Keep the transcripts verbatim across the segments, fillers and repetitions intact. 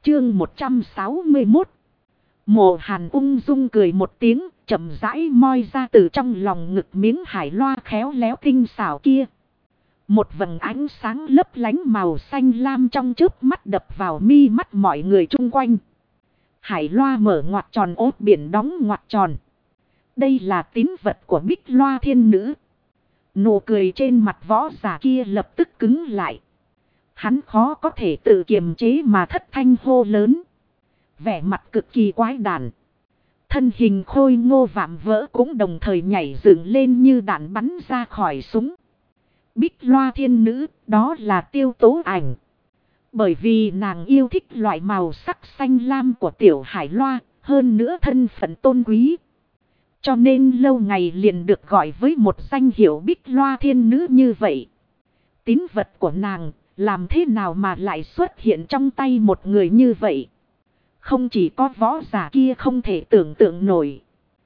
Chương một trăm sáu mươi mốt. Mộ Hàn ung dung cười một tiếng, chậm rãi moi ra từ trong lòng ngực miếng hải loa khéo léo tinh xảo kia. Một vầng ánh sáng lấp lánh màu xanh lam trong chớp mắt đập vào mi mắt mọi người chung quanh. Hải loa mở ngoặt tròn, ốt biển đóng ngoặt tròn. Đây là tín vật của Bích Loa Thiên Nữ. Nụ cười trên mặt võ giả kia lập tức cứng lại. Hắn khó có thể tự kiềm chế mà thất thanh hô lớn. Vẻ mặt cực kỳ quái đản. Thân hình khôi ngô vạm vỡ cũng đồng thời nhảy dựng lên như đạn bắn ra khỏi súng. Bích Loa Thiên Nữ, đó là Tiêu Tố Ảnh. Bởi vì nàng yêu thích loại màu sắc xanh lam của tiểu hải loa, hơn nữa thân phận tôn quý. Cho nên lâu ngày liền được gọi với một danh hiệu Bích Loa Thiên Nữ như vậy. Tín vật của nàng, làm thế nào mà lại xuất hiện trong tay một người như vậy? Không chỉ có võ giả kia không thể tưởng tượng nổi,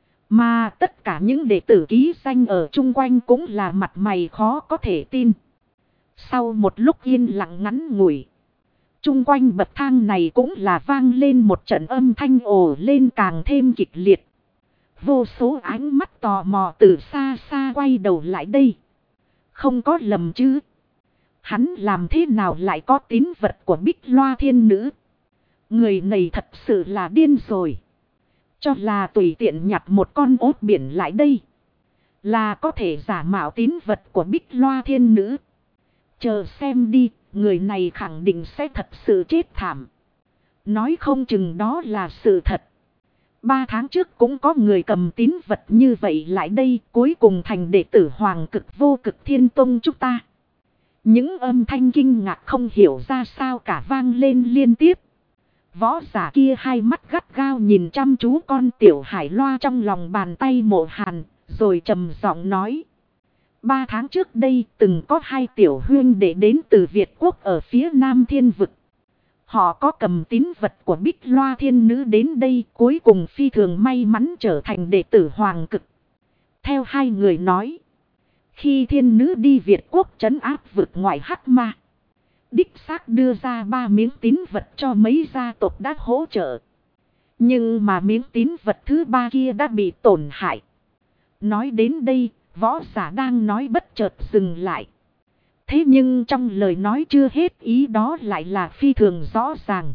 mà tất cả những đệ tử ký danh ở chung quanh cũng là mặt mày khó có thể tin. Sau một lúc yên lặng ngắn ngủi, chung quanh bậc thang này cũng là vang lên một trận âm thanh ồ lên càng thêm kịch liệt. Vô số ánh mắt tò mò từ xa xa quay đầu lại đây. Không có lầm chứ? Hắn làm thế nào lại có tín vật của Bích Loa Thiên Nữ? Người này thật sự là điên rồi. Cho là tùy tiện nhặt một con ốt biển lại đây, là có thể giả mạo tín vật của Bích Loa Thiên Nữ. Chờ xem đi, người này khẳng định sẽ thật sự chết thảm. Nói không chừng đó là sự thật. Ba tháng trước cũng có người cầm tín vật như vậy lại đây, cuối cùng thành đệ tử Hoàng Cực Vô Cực Thiên Tông chúng ta. Những âm thanh kinh ngạc không hiểu ra sao cả vang lên liên tiếp. Võ giả kia hai mắt gắt gao nhìn chăm chú con tiểu hải loa trong lòng bàn tay Mộ Hàn, rồi trầm giọng nói. Ba tháng trước đây từng có hai tiểu huynh đệ đến từ Việt Quốc ở phía Nam Thiên Vực. Họ có cầm tín vật của Bích Loa Thiên Nữ đến đây, cuối cùng phi thường may mắn trở thành đệ tử Hoàng Cực. Theo hai người nói, khi Thiên Nữ đi Việt Quốc trấn áp vực ngoại hắc ma, đích xác đưa ra ba miếng tín vật cho mấy gia tộc đã hỗ trợ. Nhưng mà miếng tín vật thứ ba kia đã bị tổn hại. Nói đến đây, võ giả đang nói bất chợt dừng lại. Thế nhưng trong lời nói chưa hết ý đó lại là phi thường rõ ràng.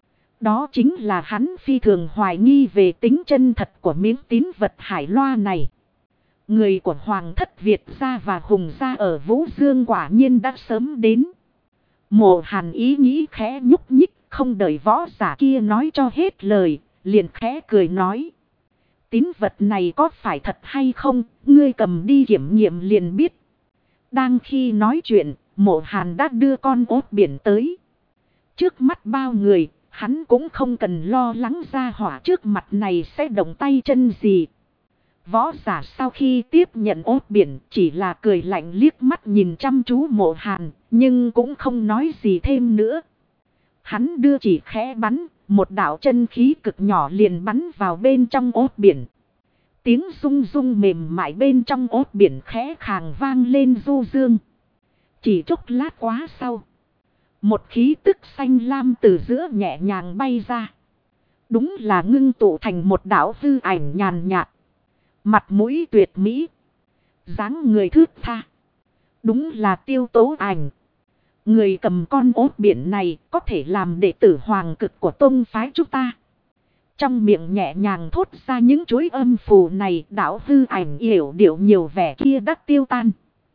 Đó chính là hắn phi thường hoài nghi về tính chân thật của miếng tín vật hải loa này. Người của Hoàng thất Việt gia và Hùng gia ở Vũ Dương quả nhiên đã sớm đến. Mộ Hàn ý nghĩ khẽ nhúc nhích, không đợi võ giả kia nói cho hết lời, liền khẽ cười nói. Tín vật này có phải thật hay không, ngươi cầm đi kiểm nghiệm liền biết. Đang khi nói chuyện, Mộ Hàn đã đưa con ốt biển tới. Trước mắt bao người, hắn cũng không cần lo lắng ra hỏa trước mặt này sẽ động tay chân gì. Võ giả sau khi tiếp nhận ốt biển chỉ là cười lạnh liếc mắt nhìn chăm chú Mộ Hàn, nhưng cũng không nói gì thêm nữa. Hắn đưa chỉ khẽ bắn, một đạo chân khí cực nhỏ liền bắn vào bên trong ốt biển. Tiếng rung rung mềm mại bên trong ốt biển khẽ khàng vang lên du dương. Chỉ chốc lát quá sau, một khí tức xanh lam từ giữa nhẹ nhàng bay ra. Đúng là ngưng tụ thành một đạo hư ảnh nhàn nhạt. Mặt mũi tuyệt mỹ, dáng người thướt tha. Đúng là Tiêu Tố Ảnh. Người cầm con ốt biển này có thể làm đệ tử Hoàng Cực của tông phái chúng ta. Trong miệng nhẹ nhàng thốt ra những chuỗi âm phù này, đạo hư ảnh yểu điệu nhiều vẻ kia đã tiêu tan.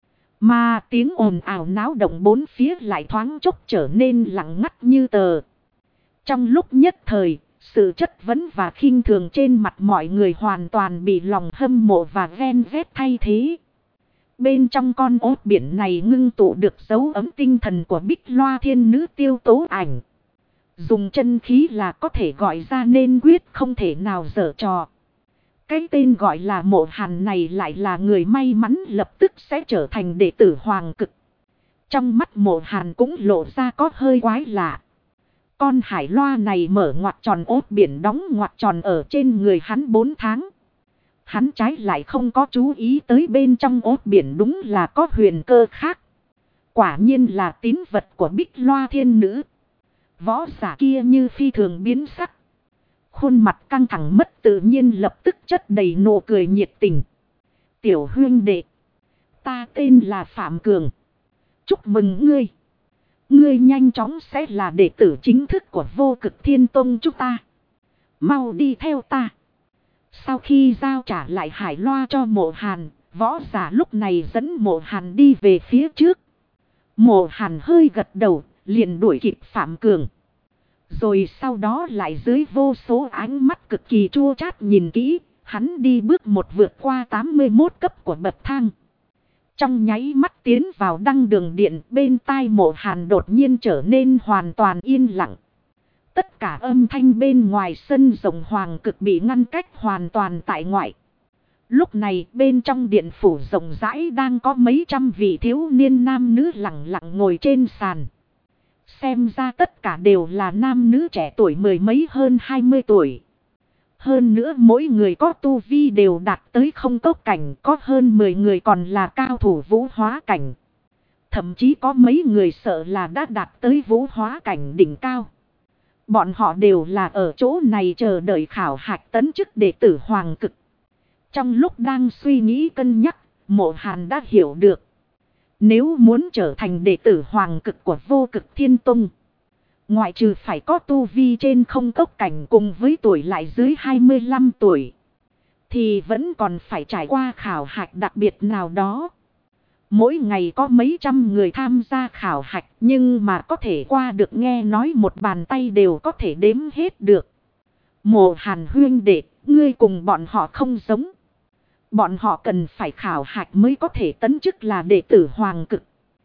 Mà tiếng ồn ào náo động bốn phía lại thoáng chốc trở nên lặng ngắt như tờ. Trong lúc nhất thời, sự chất vấn và khinh thường trên mặt mọi người hoàn toàn bị lòng hâm mộ và ghen ghét thay thế. Bên trong con ốt biển này ngưng tụ được dấu ấm tinh thần của Bích Loa Thiên Nữ Tiêu Tố Ảnh. Dùng chân khí là có thể gọi ra nên quyết không thể nào dở trò. Cái tên gọi là Mộ Hàn này lại là người may mắn lập tức sẽ trở thành đệ tử Hoàng Cực. Trong mắt Mộ Hàn cũng lộ ra có hơi quái lạ. Con hải loa này mở ngoặt tròn ốt biển đóng ngoặt tròn ở trên người hắn bốn tháng. Hắn trái lại không có chú ý tới bên trong ốt biển đúng là có huyền cơ khác. Quả nhiên là tín vật của Bích Loa Thiên Nữ. Võ giả kia như phi thường biến sắc. Khuôn mặt căng thẳng mất tự nhiên lập tức chất đầy nụ cười nhiệt tình. Tiểu huynh đệ. Ta tên là Phạm Cường. Chúc mừng ngươi. Ngươi nhanh chóng sẽ là đệ tử chính thức của Vô Cực Thiên Tông chúng ta. Mau đi theo ta. Sau khi giao trả lại hải loa cho Mộ Hàn, võ giả lúc này dẫn Mộ Hàn đi về phía trước. Mộ Hàn hơi gật đầu, liền đuổi kịp Phạm Cường. Rồi sau đó lại dưới vô số ánh mắt cực kỳ chua chát nhìn kỹ, hắn đi bước một vượt qua tám mươi mốt cấp của bậc thang. Trong nháy mắt tiến vào đăng đường điện, bên tai Mộ Hàn đột nhiên trở nên hoàn toàn yên lặng. Tất cả âm thanh bên ngoài sân rộng hoàng cực bị ngăn cách hoàn toàn tại ngoại. Lúc này bên trong điện phủ rộng rãi đang có mấy trăm vị thiếu niên nam nữ lặng lặng ngồi trên sàn. Xem ra tất cả đều là nam nữ trẻ tuổi mười mấy hơn hai mươi tuổi. Hơn nữa mỗi người có tu vi đều đạt tới không tốc cảnh, có hơn mười người còn là cao thủ vũ hóa cảnh. Thậm chí có mấy người sợ là đã đạt tới vũ hóa cảnh đỉnh cao. Bọn họ đều là ở chỗ này chờ đợi khảo hạch tấn chức đệ tử hoàng cực. Trong lúc đang suy nghĩ cân nhắc, Mộ Hàn đã hiểu được. Nếu muốn trở thành đệ tử hoàng cực của Vô Cực Thiên Tông, ngoại trừ phải có tu vi trên không tốc cảnh cùng với tuổi lại dưới hai mươi lăm tuổi, thì vẫn còn phải trải qua khảo hạch đặc biệt nào đó. Mỗi ngày có mấy trăm người tham gia khảo hạch, nhưng mà có thể qua được nghe nói một bàn tay đều có thể đếm hết được. Mộ Hàn huynh đệ, ngươi cùng bọn họ không giống. Bọn họ cần phải khảo hạch mới có thể tấn chức là đệ tử hoàng cực.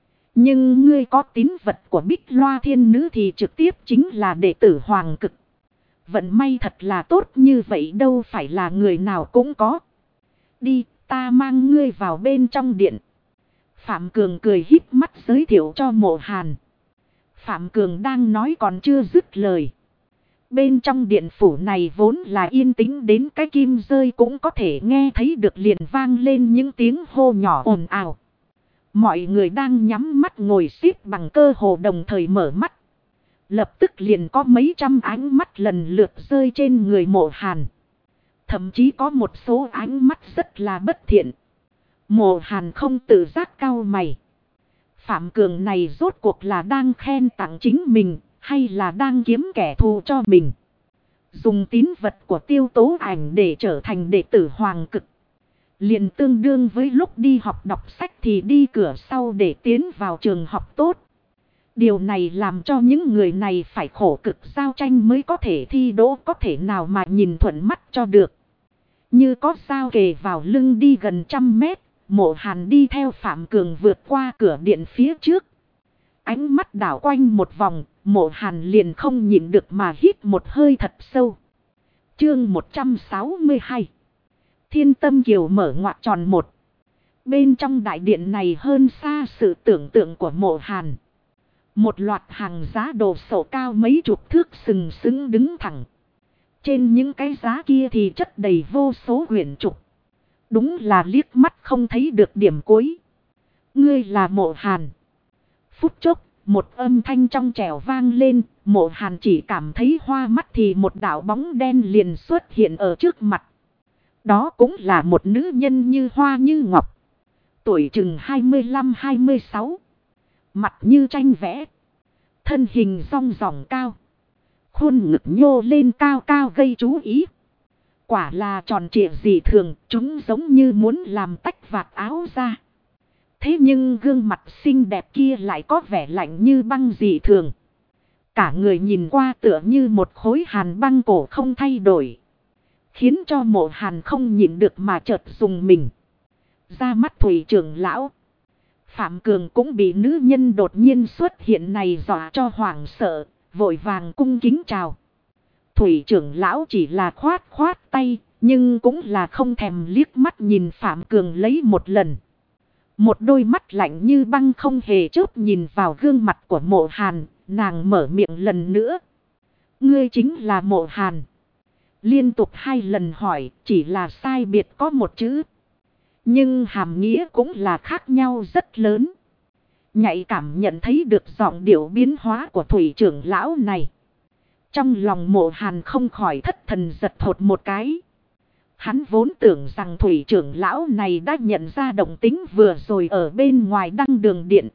Nhưng ngươi có tín vật của Bích Loa Thiên Nữ thì trực tiếp chính là đệ tử hoàng cực. Vận may thật là tốt như vậy, đâu phải là người nào cũng có. Đi, ta mang ngươi vào bên trong điện. Phạm Cường cười híp mắt giới thiệu cho Mộ Hàn. Phạm Cường đang nói còn chưa dứt lời. Bên trong điện phủ này vốn là yên tĩnh đến cái kim rơi cũng có thể nghe thấy được, liền vang lên những tiếng hô nhỏ ồn ào. Mọi người đang nhắm mắt ngồi xếp bằng cơ hồ đồng thời mở mắt. Lập tức liền có mấy trăm ánh mắt lần lượt rơi trên người Mộ Hàn. Thậm chí có một số ánh mắt rất là bất thiện. Mộ Hàn không tự giác cau mày. Phạm Cường này rốt cuộc là đang khen tặng chính mình, hay là đang kiếm kẻ thù cho mình? Dùng tín vật của Tiêu Tố Ảnh để trở thành đệ tử hoàng cực, liền tương đương với lúc đi học đọc sách thì đi cửa sau để tiến vào trường học tốt. Điều này làm cho những người này phải khổ cực giao tranh mới có thể thi đỗ, có thể nào mà nhìn thuận mắt cho được. Như có dao kề vào lưng đi gần trăm mét, Mộ Hàn đi theo Phạm Cường vượt qua cửa điện phía trước. Ánh mắt đảo quanh một vòng, Mộ Hàn liền không nhịn được mà hít một hơi thật sâu. Chương một trăm sáu mươi hai. Thiên Tâm Kiều mở ngoặc tròn một. Bên trong đại điện này hơn xa sự tưởng tượng của Mộ Hàn. Một loạt hàng giá đồ sổ cao mấy chục thước sừng sững đứng thẳng. Trên những cái giá kia thì chất đầy vô số quyển trục. Đúng là liếc mắt không thấy được điểm cuối. Ngươi là Mộ Hàn. Phút chốc, một âm thanh trong trẻo vang lên. Mộ Hàn chỉ cảm thấy hoa mắt thì một đạo bóng đen liền xuất hiện ở trước mặt. Đó cũng là một nữ nhân như hoa như ngọc. Tuổi chừng hai mươi lăm hai mươi sáu. Mặt như tranh vẽ. Thân hình rong ròng cao. Khuôn ngực nhô lên cao cao gây chú ý. Quả là tròn trịa dị thường, chúng giống như muốn làm tách vạt áo ra. Thế nhưng gương mặt xinh đẹp kia lại có vẻ lạnh như băng dị thường. Cả người nhìn qua tựa như một khối hàn băng cổ không thay đổi. Khiến cho Mộ Hàn không nhịn được mà chợt dùng mình. Ra mắt Thủy trưởng lão. Phạm Cường cũng bị nữ nhân đột nhiên xuất hiện này dọa cho hoảng sợ, vội vàng cung kính chào. Thủy trưởng lão chỉ là khoát khoát tay, nhưng cũng là không thèm liếc mắt nhìn Phạm Cường lấy một lần. Một đôi mắt lạnh như băng không hề chớp nhìn vào gương mặt của Mộ Hàn, nàng mở miệng lần nữa. Ngươi chính là Mộ Hàn. Liên tục hai lần hỏi, chỉ là sai biệt có một chữ. Nhưng hàm nghĩa cũng là khác nhau rất lớn. Nhạy cảm nhận thấy được giọng điệu biến hóa của thủy trưởng lão này. Trong lòng Mộ Hàn không khỏi thất thần giật thột một cái. Hắn vốn tưởng rằng thủy trưởng lão này đã nhận ra động tính vừa rồi ở bên ngoài đăng đường điện.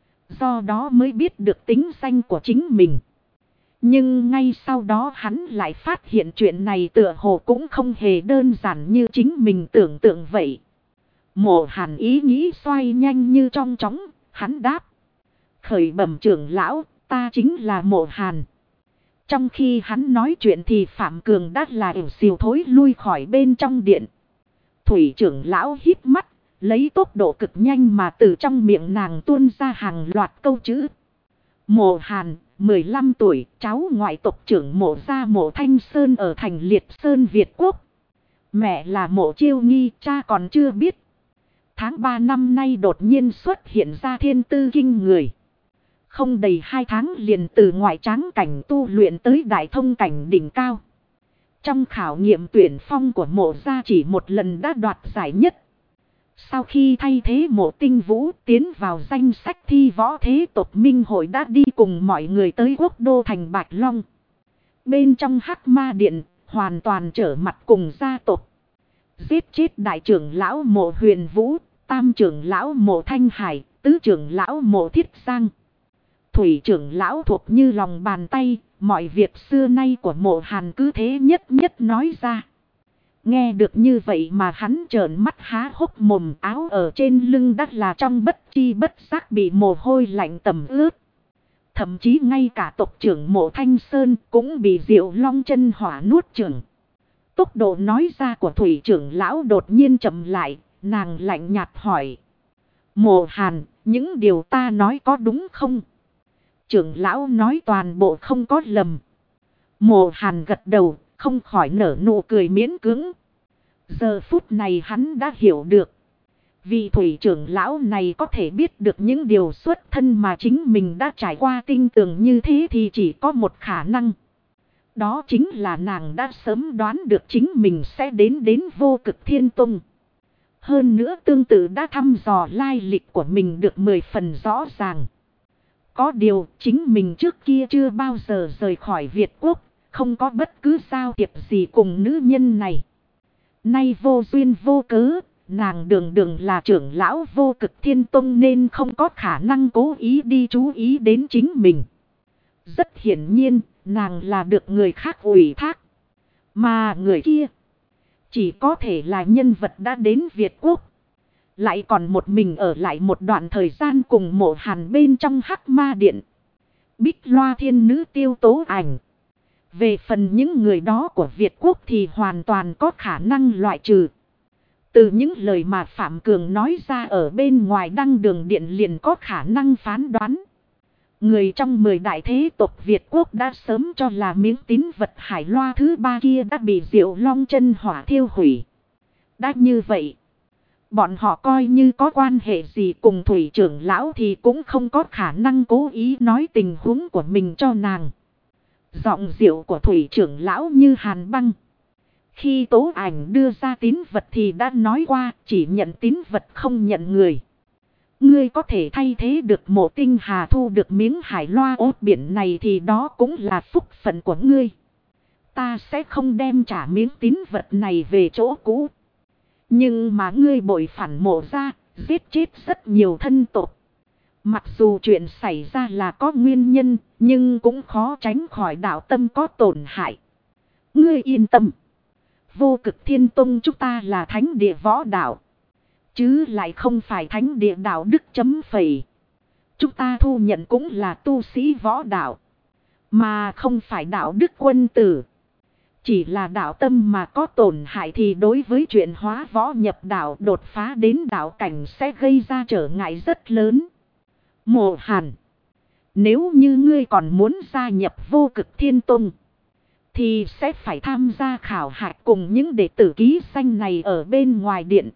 Do đó mới biết được tính danh của chính mình. Nhưng ngay sau đó hắn lại phát hiện chuyện này tựa hồ cũng không hề đơn giản như chính mình tưởng tượng vậy. Mộ Hàn ý nghĩ xoay nhanh như trong chóng, hắn đáp. Khởi bẩm trưởng lão, ta chính là Mộ Hàn. Trong khi hắn nói chuyện thì Phạm Cường đã là ỉu xìu thối lui khỏi bên trong điện. Thủy trưởng lão hít mắt, lấy tốc độ cực nhanh mà từ trong miệng nàng tuôn ra hàng loạt câu chữ. Mộ Hàn, mười lăm tuổi, cháu ngoại tộc trưởng Mộ gia Mộ Thanh Sơn ở thành Liệt Sơn Việt Quốc. Mẹ là Mộ Chiêu Nghi, cha còn chưa biết. Tháng ba năm nay đột nhiên xuất hiện ra thiên tư kinh người. Không đầy hai tháng liền từ ngoại tráng cảnh tu luyện tới đại thông cảnh đỉnh cao. Trong khảo nghiệm tuyển phong của Mộ gia chỉ một lần đã đoạt giải nhất. Sau khi thay thế Mộ Tinh Vũ tiến vào danh sách thi võ thế tộc minh hội đã đi cùng mọi người tới quốc đô thành Bạch Long. Bên trong Hắc Ma Điện hoàn toàn trở mặt cùng gia tộc. Giết chết đại trưởng lão Mộ Huyền Vũ, tam trưởng lão Mộ Thanh Hải, tứ trưởng lão Mộ Thiết Giang. Thủy trưởng lão thuộc như lòng bàn tay, mọi việc xưa nay của Mộ Hàn cứ thế nhất nhất nói ra. Nghe được như vậy mà hắn trợn mắt há hốc mồm, áo ở trên lưng đắt là trong bất chi bất giác bị mồ hôi lạnh tẩm ướt. Thậm chí ngay cả tộc trưởng Mộ Thanh Sơn cũng bị Diệu Long chân hỏa nuốt chửng. Tốc độ nói ra của thủy trưởng lão đột nhiên chậm lại, nàng lạnh nhạt hỏi. Mộ Hàn, những điều ta nói có đúng không? Trưởng lão nói toàn bộ không có lầm. Mộ Hàn gật đầu, không khỏi nở nụ cười miễn cưỡng. Giờ phút này hắn đã hiểu được. Vị thủy trưởng lão này có thể biết được những điều xuất thân mà chính mình đã trải qua tinh tường như thế thì chỉ có một khả năng. Đó chính là nàng đã sớm đoán được chính mình sẽ đến đến Vô Cực Thiên Tông. Hơn nữa tương tự đã thăm dò lai lịch của mình được mười phần rõ ràng. Có điều chính mình trước kia chưa bao giờ rời khỏi Việt Quốc, không có bất cứ giao thiệp gì cùng nữ nhân này. Nay vô duyên vô cớ, nàng đường đường là trưởng lão Vô Cực Thiên Tông nên không có khả năng cố ý đi chú ý đến chính mình. Rất hiển nhiên, nàng là được người khác ủy thác. Mà người kia chỉ có thể là nhân vật đã đến Việt Quốc. Lại còn một mình ở lại một đoạn thời gian cùng Mộ Hàn bên trong Hắc Ma Điện. Bích Loa Thiên Nữ Tiêu Tố Ảnh. Về phần những người đó của Việt Quốc thì hoàn toàn có khả năng loại trừ. Từ những lời mà Phạm Cường nói ra ở bên ngoài đăng đường điện liền có khả năng phán đoán. Người trong mười đại thế tộc Việt Quốc đã sớm cho là miếng tín vật Hải Loa thứ ba kia đã bị Diệu Long chân hỏa thiêu hủy. Đã như vậy, bọn họ coi như có quan hệ gì cùng thủy trưởng lão thì cũng không có khả năng cố ý nói tình huống của mình cho nàng. Giọng Diệu của thủy trưởng lão như hàn băng. Khi Tố Ảnh đưa ra tín vật thì đã nói qua chỉ nhận tín vật không nhận người. Ngươi có thể thay thế được Mộ Tinh Hà thu được miếng Hải Loa ốt biển này thì đó cũng là phúc phận của ngươi. Ta sẽ không đem trả miếng tín vật này về chỗ cũ. Nhưng mà ngươi bội phản Mộ ra, giết chết rất nhiều thân tộc. Mặc dù chuyện xảy ra là có nguyên nhân, nhưng cũng khó tránh khỏi đạo tâm có tổn hại. Ngươi yên tâm. Vô Cực Thiên Tông chúng ta là thánh địa võ đạo. Chứ lại không phải thánh địa đạo đức chấm phẩy. Chúng ta thu nhận cũng là tu sĩ võ đạo. Mà không phải đạo đức quân tử. Chỉ là đạo tâm mà có tổn hại thì đối với chuyện hóa võ nhập đạo đột phá đến đạo cảnh sẽ gây ra trở ngại rất lớn. Mộ Hàn, nếu như ngươi còn muốn gia nhập Vô Cực Thiên Tông, thì sẽ phải tham gia khảo hạch cùng những đệ tử ký danh này ở bên ngoài điện.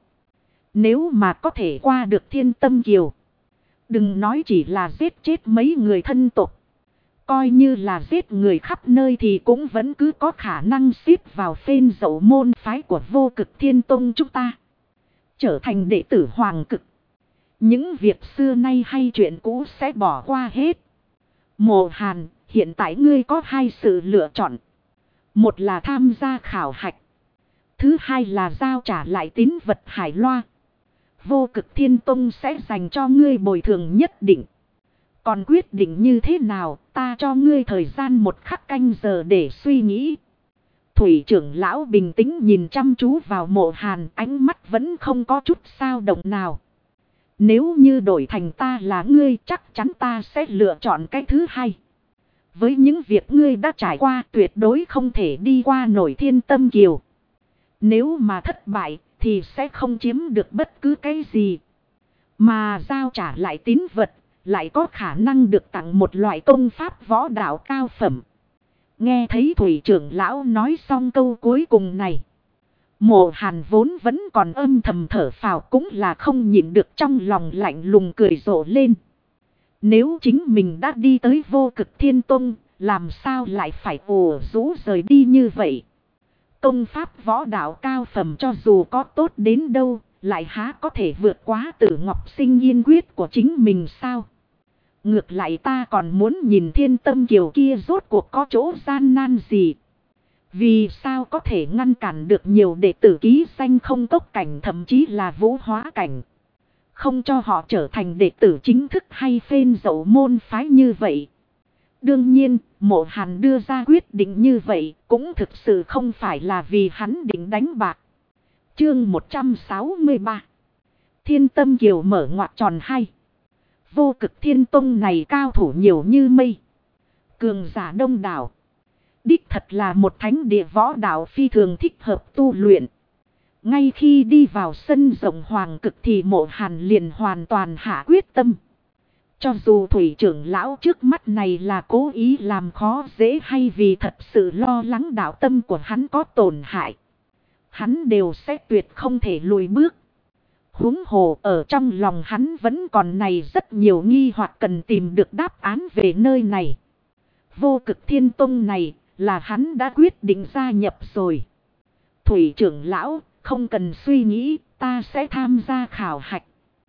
Nếu mà có thể qua được Thiên Tâm Kiều, đừng nói chỉ là giết chết mấy người thân tộc. Coi như là giết người khắp nơi thì cũng vẫn cứ có khả năng xếp vào phên dậu môn phái của Vô Cực Thiên Tông chúng ta. Trở thành đệ tử hoàng cực. Những việc xưa nay hay chuyện cũ sẽ bỏ qua hết. Mộ Hàn, hiện tại ngươi có hai sự lựa chọn. Một là tham gia khảo hạch. Thứ hai là giao trả lại tín vật Hải Loa. Vô Cực Thiên Tông sẽ dành cho ngươi bồi thường nhất định. Còn quyết định như thế nào, ta cho ngươi thời gian một khắc canh giờ để suy nghĩ. Thủy trưởng lão bình tĩnh nhìn chăm chú vào Mộ Hàn, ánh mắt vẫn không có chút sao động nào. Nếu như đổi thành ta là ngươi, chắc chắn ta sẽ lựa chọn cái thứ hai. Với những việc ngươi đã trải qua, tuyệt đối không thể đi qua nổi Thiên Tâm Kiều. Nếu mà thất bại, thì sẽ không chiếm được bất cứ cái gì. Mà giao trả lại tín vật, lại có khả năng được tặng một loại công pháp võ đạo cao phẩm. Nghe thấy Thủy trưởng lão nói xong câu cuối cùng này. Mộ Hàn vốn vẫn còn âm thầm thở phào, cũng là không nhịn được trong lòng lạnh lùng cười rộ lên. Nếu chính mình đã đi tới Vô Cực Thiên Tông, làm sao lại phải ồ rũ rời đi như vậy? Công pháp võ đạo cao phẩm cho dù có tốt đến đâu, lại há có thể vượt quá Tử Ngọc Sinh Yên quyết của chính mình sao? Ngược lại ta còn muốn nhìn Thiên Tâm Kiều kia rốt cuộc có chỗ gian nan gì. Vì sao có thể ngăn cản được nhiều đệ tử ký danh không cốc cảnh, thậm chí là vũ hóa cảnh. Không cho họ trở thành đệ tử chính thức hay phên dậu môn phái như vậy. Đương nhiên, Mộ Hàn đưa ra quyết định như vậy cũng thực sự không phải là vì hắn định đánh bạc. Chương một trăm sáu mươi ba. Thiên Tâm Kiều mở ngoặc tròn hai. Vô Cực Thiên Tông này cao thủ nhiều như mây. Cường giả đông đảo. Đích thật là một thánh địa võ đạo phi thường thích hợp tu luyện. Ngay khi đi vào sân rộng hoàng cực thì Mộ Hàn liền hoàn toàn hạ quyết tâm. Cho dù Thủy trưởng lão trước mắt này là cố ý làm khó dễ hay vì thật sự lo lắng đạo tâm của hắn có tổn hại, hắn đều sẽ tuyệt không thể lùi bước. Huống hồ ở trong lòng hắn vẫn còn này rất nhiều nghi hoặc cần tìm được đáp án về nơi này. Vô Cực Thiên Tông này là hắn đã quyết định gia nhập rồi. Thủy trưởng lão, không cần suy nghĩ, ta sẽ tham gia khảo hạch.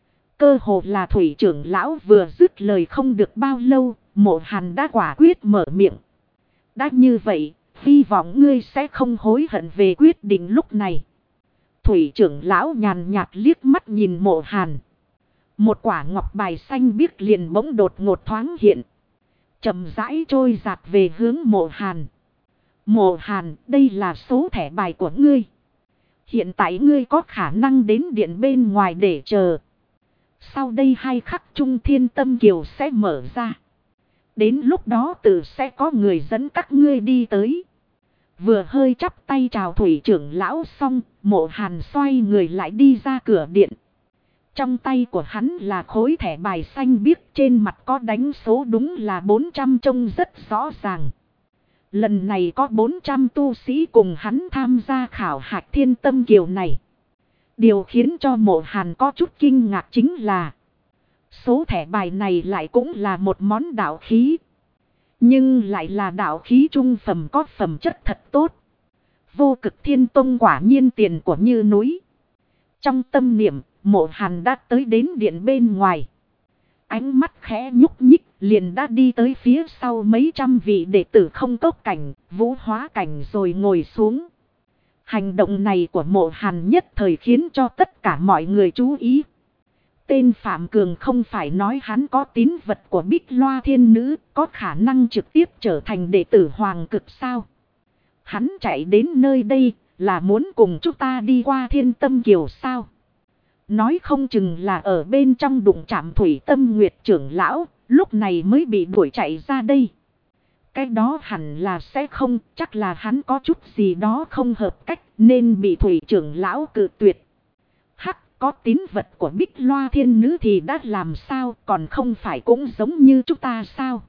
Cơ hồ là Thủy trưởng lão vừa dứt lời không được bao lâu, Mộ Hàn đã quả quyết mở miệng. Đã như vậy, hy vọng ngươi sẽ không hối hận về quyết định lúc này. Thủy trưởng lão nhàn nhạt liếc mắt nhìn Mộ Hàn. Một quả ngọc bài xanh biếc liền bỗng đột ngột thoáng hiện. Chậm rãi trôi dạt về hướng Mộ Hàn. Mộ Hàn, đây là số thẻ bài của ngươi. Hiện tại ngươi có khả năng đến điện bên ngoài để chờ. Sau đây hai khắc trung Thiên Tâm Kiều sẽ mở ra. Đến lúc đó tự sẽ có người dẫn các ngươi đi tới. Vừa hơi chắp tay chào Thủy trưởng lão xong, Mộ Hàn xoay người lại đi ra cửa điện. Trong tay của hắn là khối thẻ bài xanh biếc, trên mặt có đánh số đúng là bốn trăm, trông rất rõ ràng. Lần này có bốn trăm tu sĩ cùng hắn tham gia khảo hạch Thiên Tâm Kiều này. Điều khiến cho Mộ Hàn có chút kinh ngạc chính là số thẻ bài này lại cũng là một món đạo khí. Nhưng lại là đạo khí trung phẩm có phẩm chất thật tốt. Vô Cực Thiên Tông quả nhiên tiền của như núi. Trong tâm niệm, Mộ Hàn đã tới đến điện bên ngoài. Ánh mắt khẽ nhúc nhích, liền đã đi tới phía sau mấy trăm vị đệ tử không cốc cảnh, vũ hóa cảnh rồi ngồi xuống. Hành động này của Mộ Hàn nhất thời khiến cho tất cả mọi người chú ý. Tên Phạm Cường không phải nói hắn có tín vật của Bích Loa Thiên Nữ, có khả năng trực tiếp trở thành đệ tử Hoàng Cực sao? Hắn chạy đến nơi đây là muốn cùng chúng ta đi qua Thiên Tâm Kiều sao? Nói không chừng là ở bên trong đụng chạm Thủy Tâm Nguyệt trưởng lão, lúc này mới bị đuổi chạy ra đây. Cái đó hẳn là sẽ không, chắc là hắn có chút gì đó không hợp cách nên bị Thủy trưởng lão cự tuyệt. Hắc, có tín vật của Bích Loa Thiên Nữ thì đã làm sao, còn không phải cũng giống như chúng ta sao?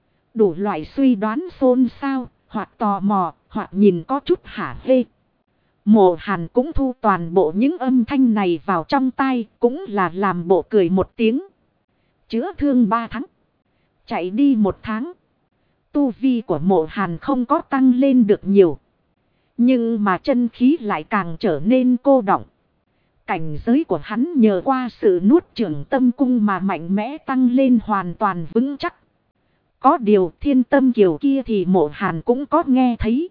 Đủ loại suy đoán xôn xao, hoặc tò mò, hoặc nhìn có chút hả hê. Mộ Hàn cũng thu toàn bộ những âm thanh này vào trong tai, cũng là làm bộ cười một tiếng. Chữa thương ba tháng, chạy đi một tháng. Tu vi của Mộ Hàn không có tăng lên được nhiều. Nhưng mà chân khí lại càng trở nên cô đọng. Cảnh giới của hắn nhờ qua sự nuốt chửng tâm cung mà mạnh mẽ tăng lên hoàn toàn vững chắc. Có điều thiên tâm kiều kia thì Mộ Hàn cũng có nghe thấy.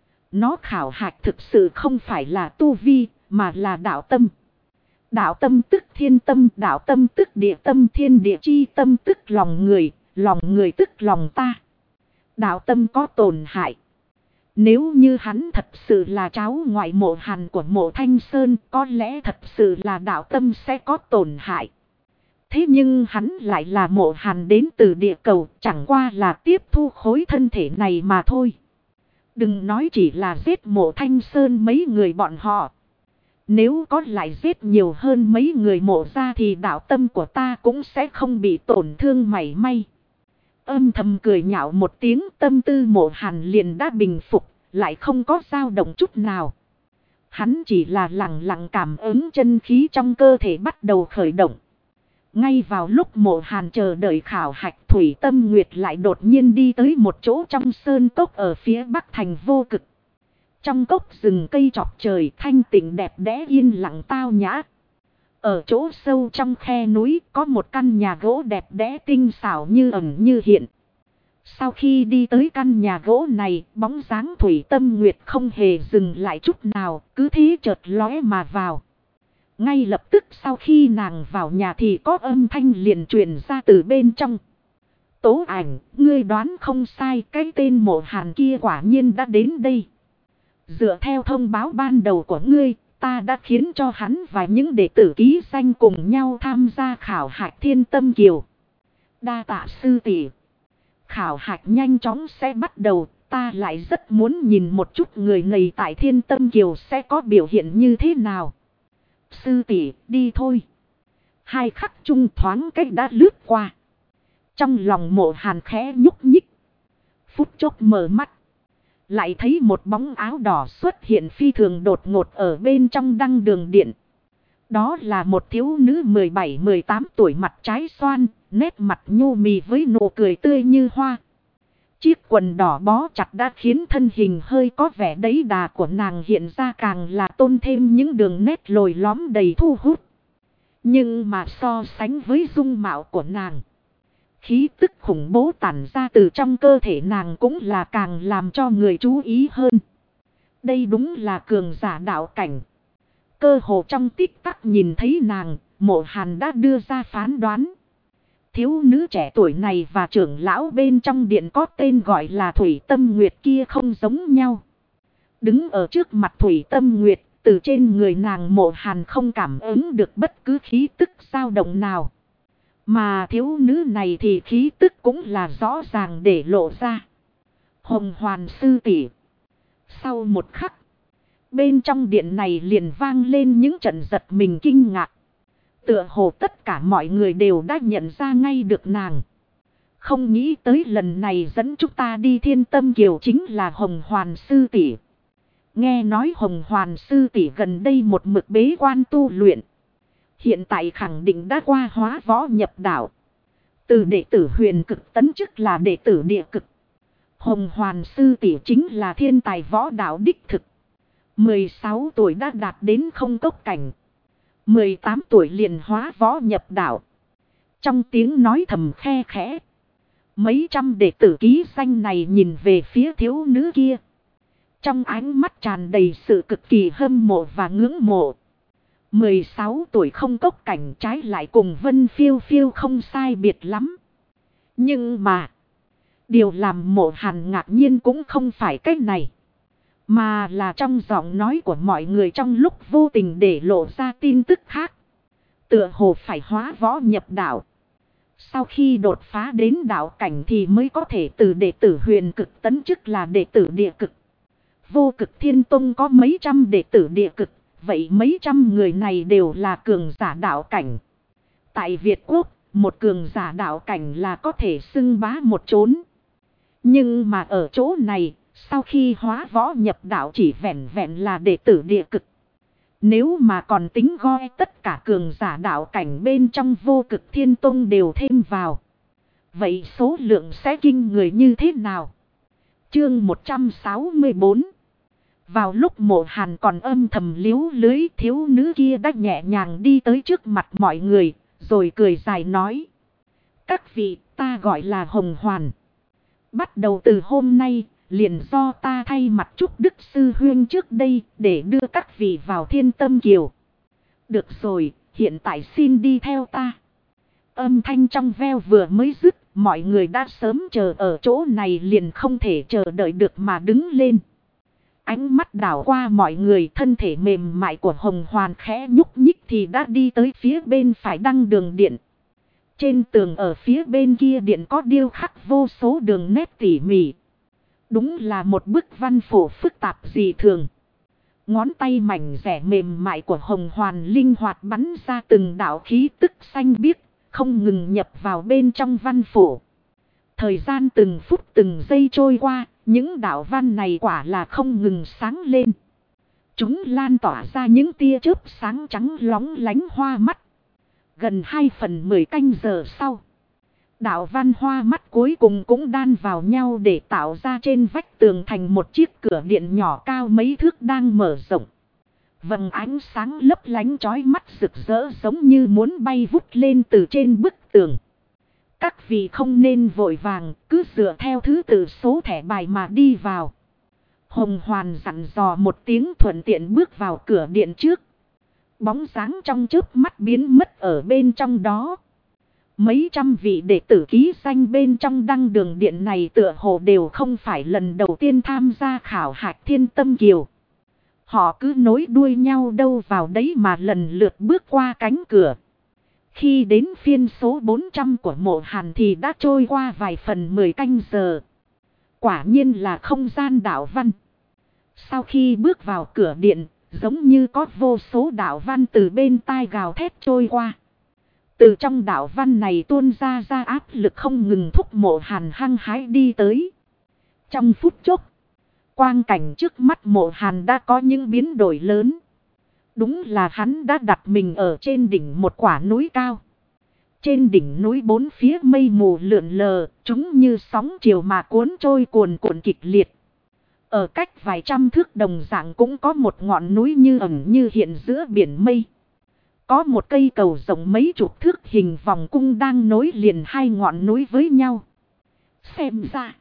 Nó khảo hạch thực sự không phải là tu vi mà là đạo tâm. Đạo tâm tức thiên tâm, đạo tâm tức địa tâm, thiên địa chi tâm tức lòng người, lòng người tức lòng ta. Đạo tâm có tổn hại. Nếu như hắn thật sự là cháu ngoại Mộ Hàn của Mộ Thanh Sơn, có lẽ thật sự là đạo tâm sẽ có tổn hại. Thế nhưng hắn lại là Mộ Hàn đến từ địa cầu, chẳng qua là tiếp thu khối thân thể này mà thôi. Đừng nói chỉ là giết Mộ Thanh Sơn mấy người bọn họ. Nếu có lại giết nhiều hơn mấy người Mộ ra thì đạo tâm của ta cũng sẽ không bị tổn thương mảy may. Âm thầm cười nhạo một tiếng, tâm tư Mộ Hàn liền đã bình phục, lại không có dao động chút nào. Hắn chỉ là lặng lặng cảm ứng chân khí trong cơ thể bắt đầu khởi động. Ngay vào lúc Mộ Hàn chờ đợi khảo hạch, Thủy Tâm Nguyệt lại đột nhiên đi tới một chỗ trong sơn cốc ở phía bắc thành Vô Cực. Trong cốc rừng cây chọc trời thanh tịnh đẹp đẽ yên lặng tao nhã. Ở chỗ sâu trong khe núi có một căn nhà gỗ đẹp đẽ tinh xảo như ẩn như hiện. Sau khi đi tới căn nhà gỗ này, bóng dáng Thủy Tâm Nguyệt không hề dừng lại chút nào, cứ thế chợt lóe mà vào. Ngay lập tức sau khi nàng vào nhà thì có âm thanh liền truyền ra từ bên trong. Tố Ảnh, ngươi đoán không sai, cái tên Mộ Hàn kia quả nhiên đã đến đây. Dựa theo thông báo ban đầu của ngươi, ta đã khiến cho hắn và những đệ tử ký danh cùng nhau tham gia khảo hạch thiên tâm kiều. Đa tạ sư tỷ. Khảo hạch nhanh chóng sẽ bắt đầu, ta lại rất muốn nhìn một chút người này tại thiên tâm kiều sẽ có biểu hiện như thế nào. Sư tỷ, đi thôi. Hai khắc chung thoáng cách đã lướt qua. Trong lòng Mộ Hàn khẽ nhúc nhích. Phút chốc mở mắt. Lại thấy một bóng áo đỏ xuất hiện phi thường đột ngột ở bên trong đăng đường điện. Đó là một thiếu nữ mười bảy mười tám tuổi, mặt trái xoan, nét mặt nhu mì với nụ cười tươi như hoa. Chiếc quần đỏ bó chặt đã khiến thân hình hơi có vẻ đẫy đà của nàng hiện ra càng là tôn thêm những đường nét lồi lõm đầy thu hút. Nhưng mà so sánh với dung mạo của nàng, khí tức khủng bố tản ra từ trong cơ thể nàng cũng là càng làm cho người chú ý hơn. Đây đúng là cường giả đạo cảnh. Cơ hồ trong tích tắc nhìn thấy nàng, Mộ Hàn đã đưa ra phán đoán. Thiếu nữ trẻ tuổi này và trưởng lão bên trong điện có tên gọi là Thủy Tâm Nguyệt kia không giống nhau. Đứng ở trước mặt Thủy Tâm Nguyệt, từ trên người nàng Mộ Hàn không cảm ứng được bất cứ khí tức dao động nào. Mà thiếu nữ này thì khí tức cũng là rõ ràng để lộ ra. Hồng Hoàn sư tỷ. Sau một khắc, bên trong điện này liền vang lên những trận giật mình kinh ngạc. Tựa hồ tất cả mọi người đều đã nhận ra ngay được nàng. Không nghĩ tới lần này dẫn chúng ta đi thiên tâm kiều chính là Hồng Hoàn sư tỷ. Nghe nói Hồng Hoàn sư tỷ gần đây một mực bế quan tu luyện. Hiện tại khẳng định đã qua hóa võ nhập đạo. Từ đệ tử huyền cực tấn chức là đệ tử địa cực. Hồng Hoàn sư tỷ chính là thiên tài võ đạo đích thực. mười sáu tuổi đã đạt đến không cốc cảnh. mười tám tuổi liền hóa võ nhập đạo. Trong tiếng nói thầm khe khẽ, mấy trăm đệ tử ký danh này nhìn về phía thiếu nữ kia. Trong ánh mắt tràn đầy sự cực kỳ hâm mộ và ngưỡng mộ. mười sáu tuổi không cốc cảnh trái lại cùng Vân Phiêu Phiêu không sai biệt lắm. Nhưng mà, điều làm Mộ Hàn ngạc nhiên cũng không phải cái này. Mà là trong giọng nói của mọi người trong lúc vô tình để lộ ra tin tức khác. Tựa hồ phải hóa võ nhập đạo. Sau khi đột phá đến đạo cảnh thì mới có thể từ đệ tử huyền cực tấn chức là đệ tử địa cực. Vô Cực Thiên Tông có mấy trăm đệ tử địa cực. Vậy mấy trăm người này đều là cường giả đạo cảnh. Tại Việt Quốc, một cường giả đạo cảnh là có thể xưng bá một chốn. Nhưng mà ở chỗ này, sau khi hóa võ nhập đạo chỉ vẹn vẹn là đệ tử địa cực. Nếu mà còn tính goi tất cả cường giả đạo cảnh bên trong Vô Cực Thiên Tông đều thêm vào, vậy số lượng sẽ kinh người như thế nào? Chương một trăm sáu mươi bốn. Vào lúc Mộ Hàn còn âm thầm liếu lưới, thiếu nữ kia đã nhẹ nhàng đi tới trước mặt mọi người, rồi cười dài nói. Các vị, ta gọi là Hồng Hoàn. Bắt đầu từ hôm nay, liền do ta thay mặt chúc Đức Sư Huyên trước đây để đưa các vị vào Thiên Tâm Kiều. Được rồi, hiện tại xin đi theo ta. Âm thanh trong veo vừa mới dứt, mọi người đã sớm chờ ở chỗ này liền không thể chờ đợi được mà đứng lên. Ánh mắt đảo qua mọi người, thân thể mềm mại của Hồng Hoàn khẽ nhúc nhích thì đã đi tới phía bên phải đăng đường điện. Trên tường ở phía bên kia điện có điêu khắc vô số đường nét tỉ mỉ. Đúng là một bức văn phổ phức tạp dị thường. Ngón tay mảnh rẻ mềm mại của Hồng Hoàn linh hoạt bắn ra từng đạo khí tức xanh biếc, không ngừng nhập vào bên trong văn phổ. Thời gian từng phút từng giây trôi qua, những đạo văn này quả là không ngừng sáng lên. Chúng lan tỏa ra những tia chớp sáng trắng lóng lánh hoa mắt. Gần hai phần mười canh giờ sau, đạo văn hoa mắt cuối cùng cũng đan vào nhau để tạo ra trên vách tường thành một chiếc cửa điện nhỏ cao mấy thước đang mở rộng. Vầng ánh sáng lấp lánh chói mắt rực rỡ giống như muốn bay vút lên từ trên bức tường. Các vị không nên vội vàng, cứ dựa theo thứ tự số thẻ bài mà đi vào. Hồng Hoàn dặn dò một tiếng thuận tiện bước vào cửa điện trước. Bóng dáng trong chớp mắt biến mất ở bên trong đó. Mấy trăm vị đệ tử ký danh bên trong đăng đường điện này tựa hồ đều không phải lần đầu tiên tham gia khảo hạch Thiên Tâm Kiều. Họ cứ nối đuôi nhau đâu vào đấy mà lần lượt bước qua cánh cửa. Khi đến phiên số bốn trăm của Mộ Hàn thì đã trôi qua vài phần mười canh giờ. Quả nhiên là không gian đạo văn. Sau khi bước vào cửa điện, giống như có vô số đạo văn từ bên tai gào thét trôi qua. Từ trong đạo văn này tuôn ra ra áp lực không ngừng thúc Mộ Hàn hăng hái đi tới. Trong phút chốc, quang cảnh trước mắt Mộ Hàn đã có những biến đổi lớn. Đúng là hắn đã đặt mình ở trên đỉnh một quả núi cao. Trên đỉnh núi bốn phía mây mù lượn lờ, chúng như sóng chiều mà cuốn trôi cuồn cuộn kịch liệt. Ở cách vài trăm thước đồng dạng cũng có một ngọn núi như ẩn như hiện giữa biển mây. Có một cây cầu rộng mấy chục thước hình vòng cung đang nối liền hai ngọn núi với nhau. Xem ra,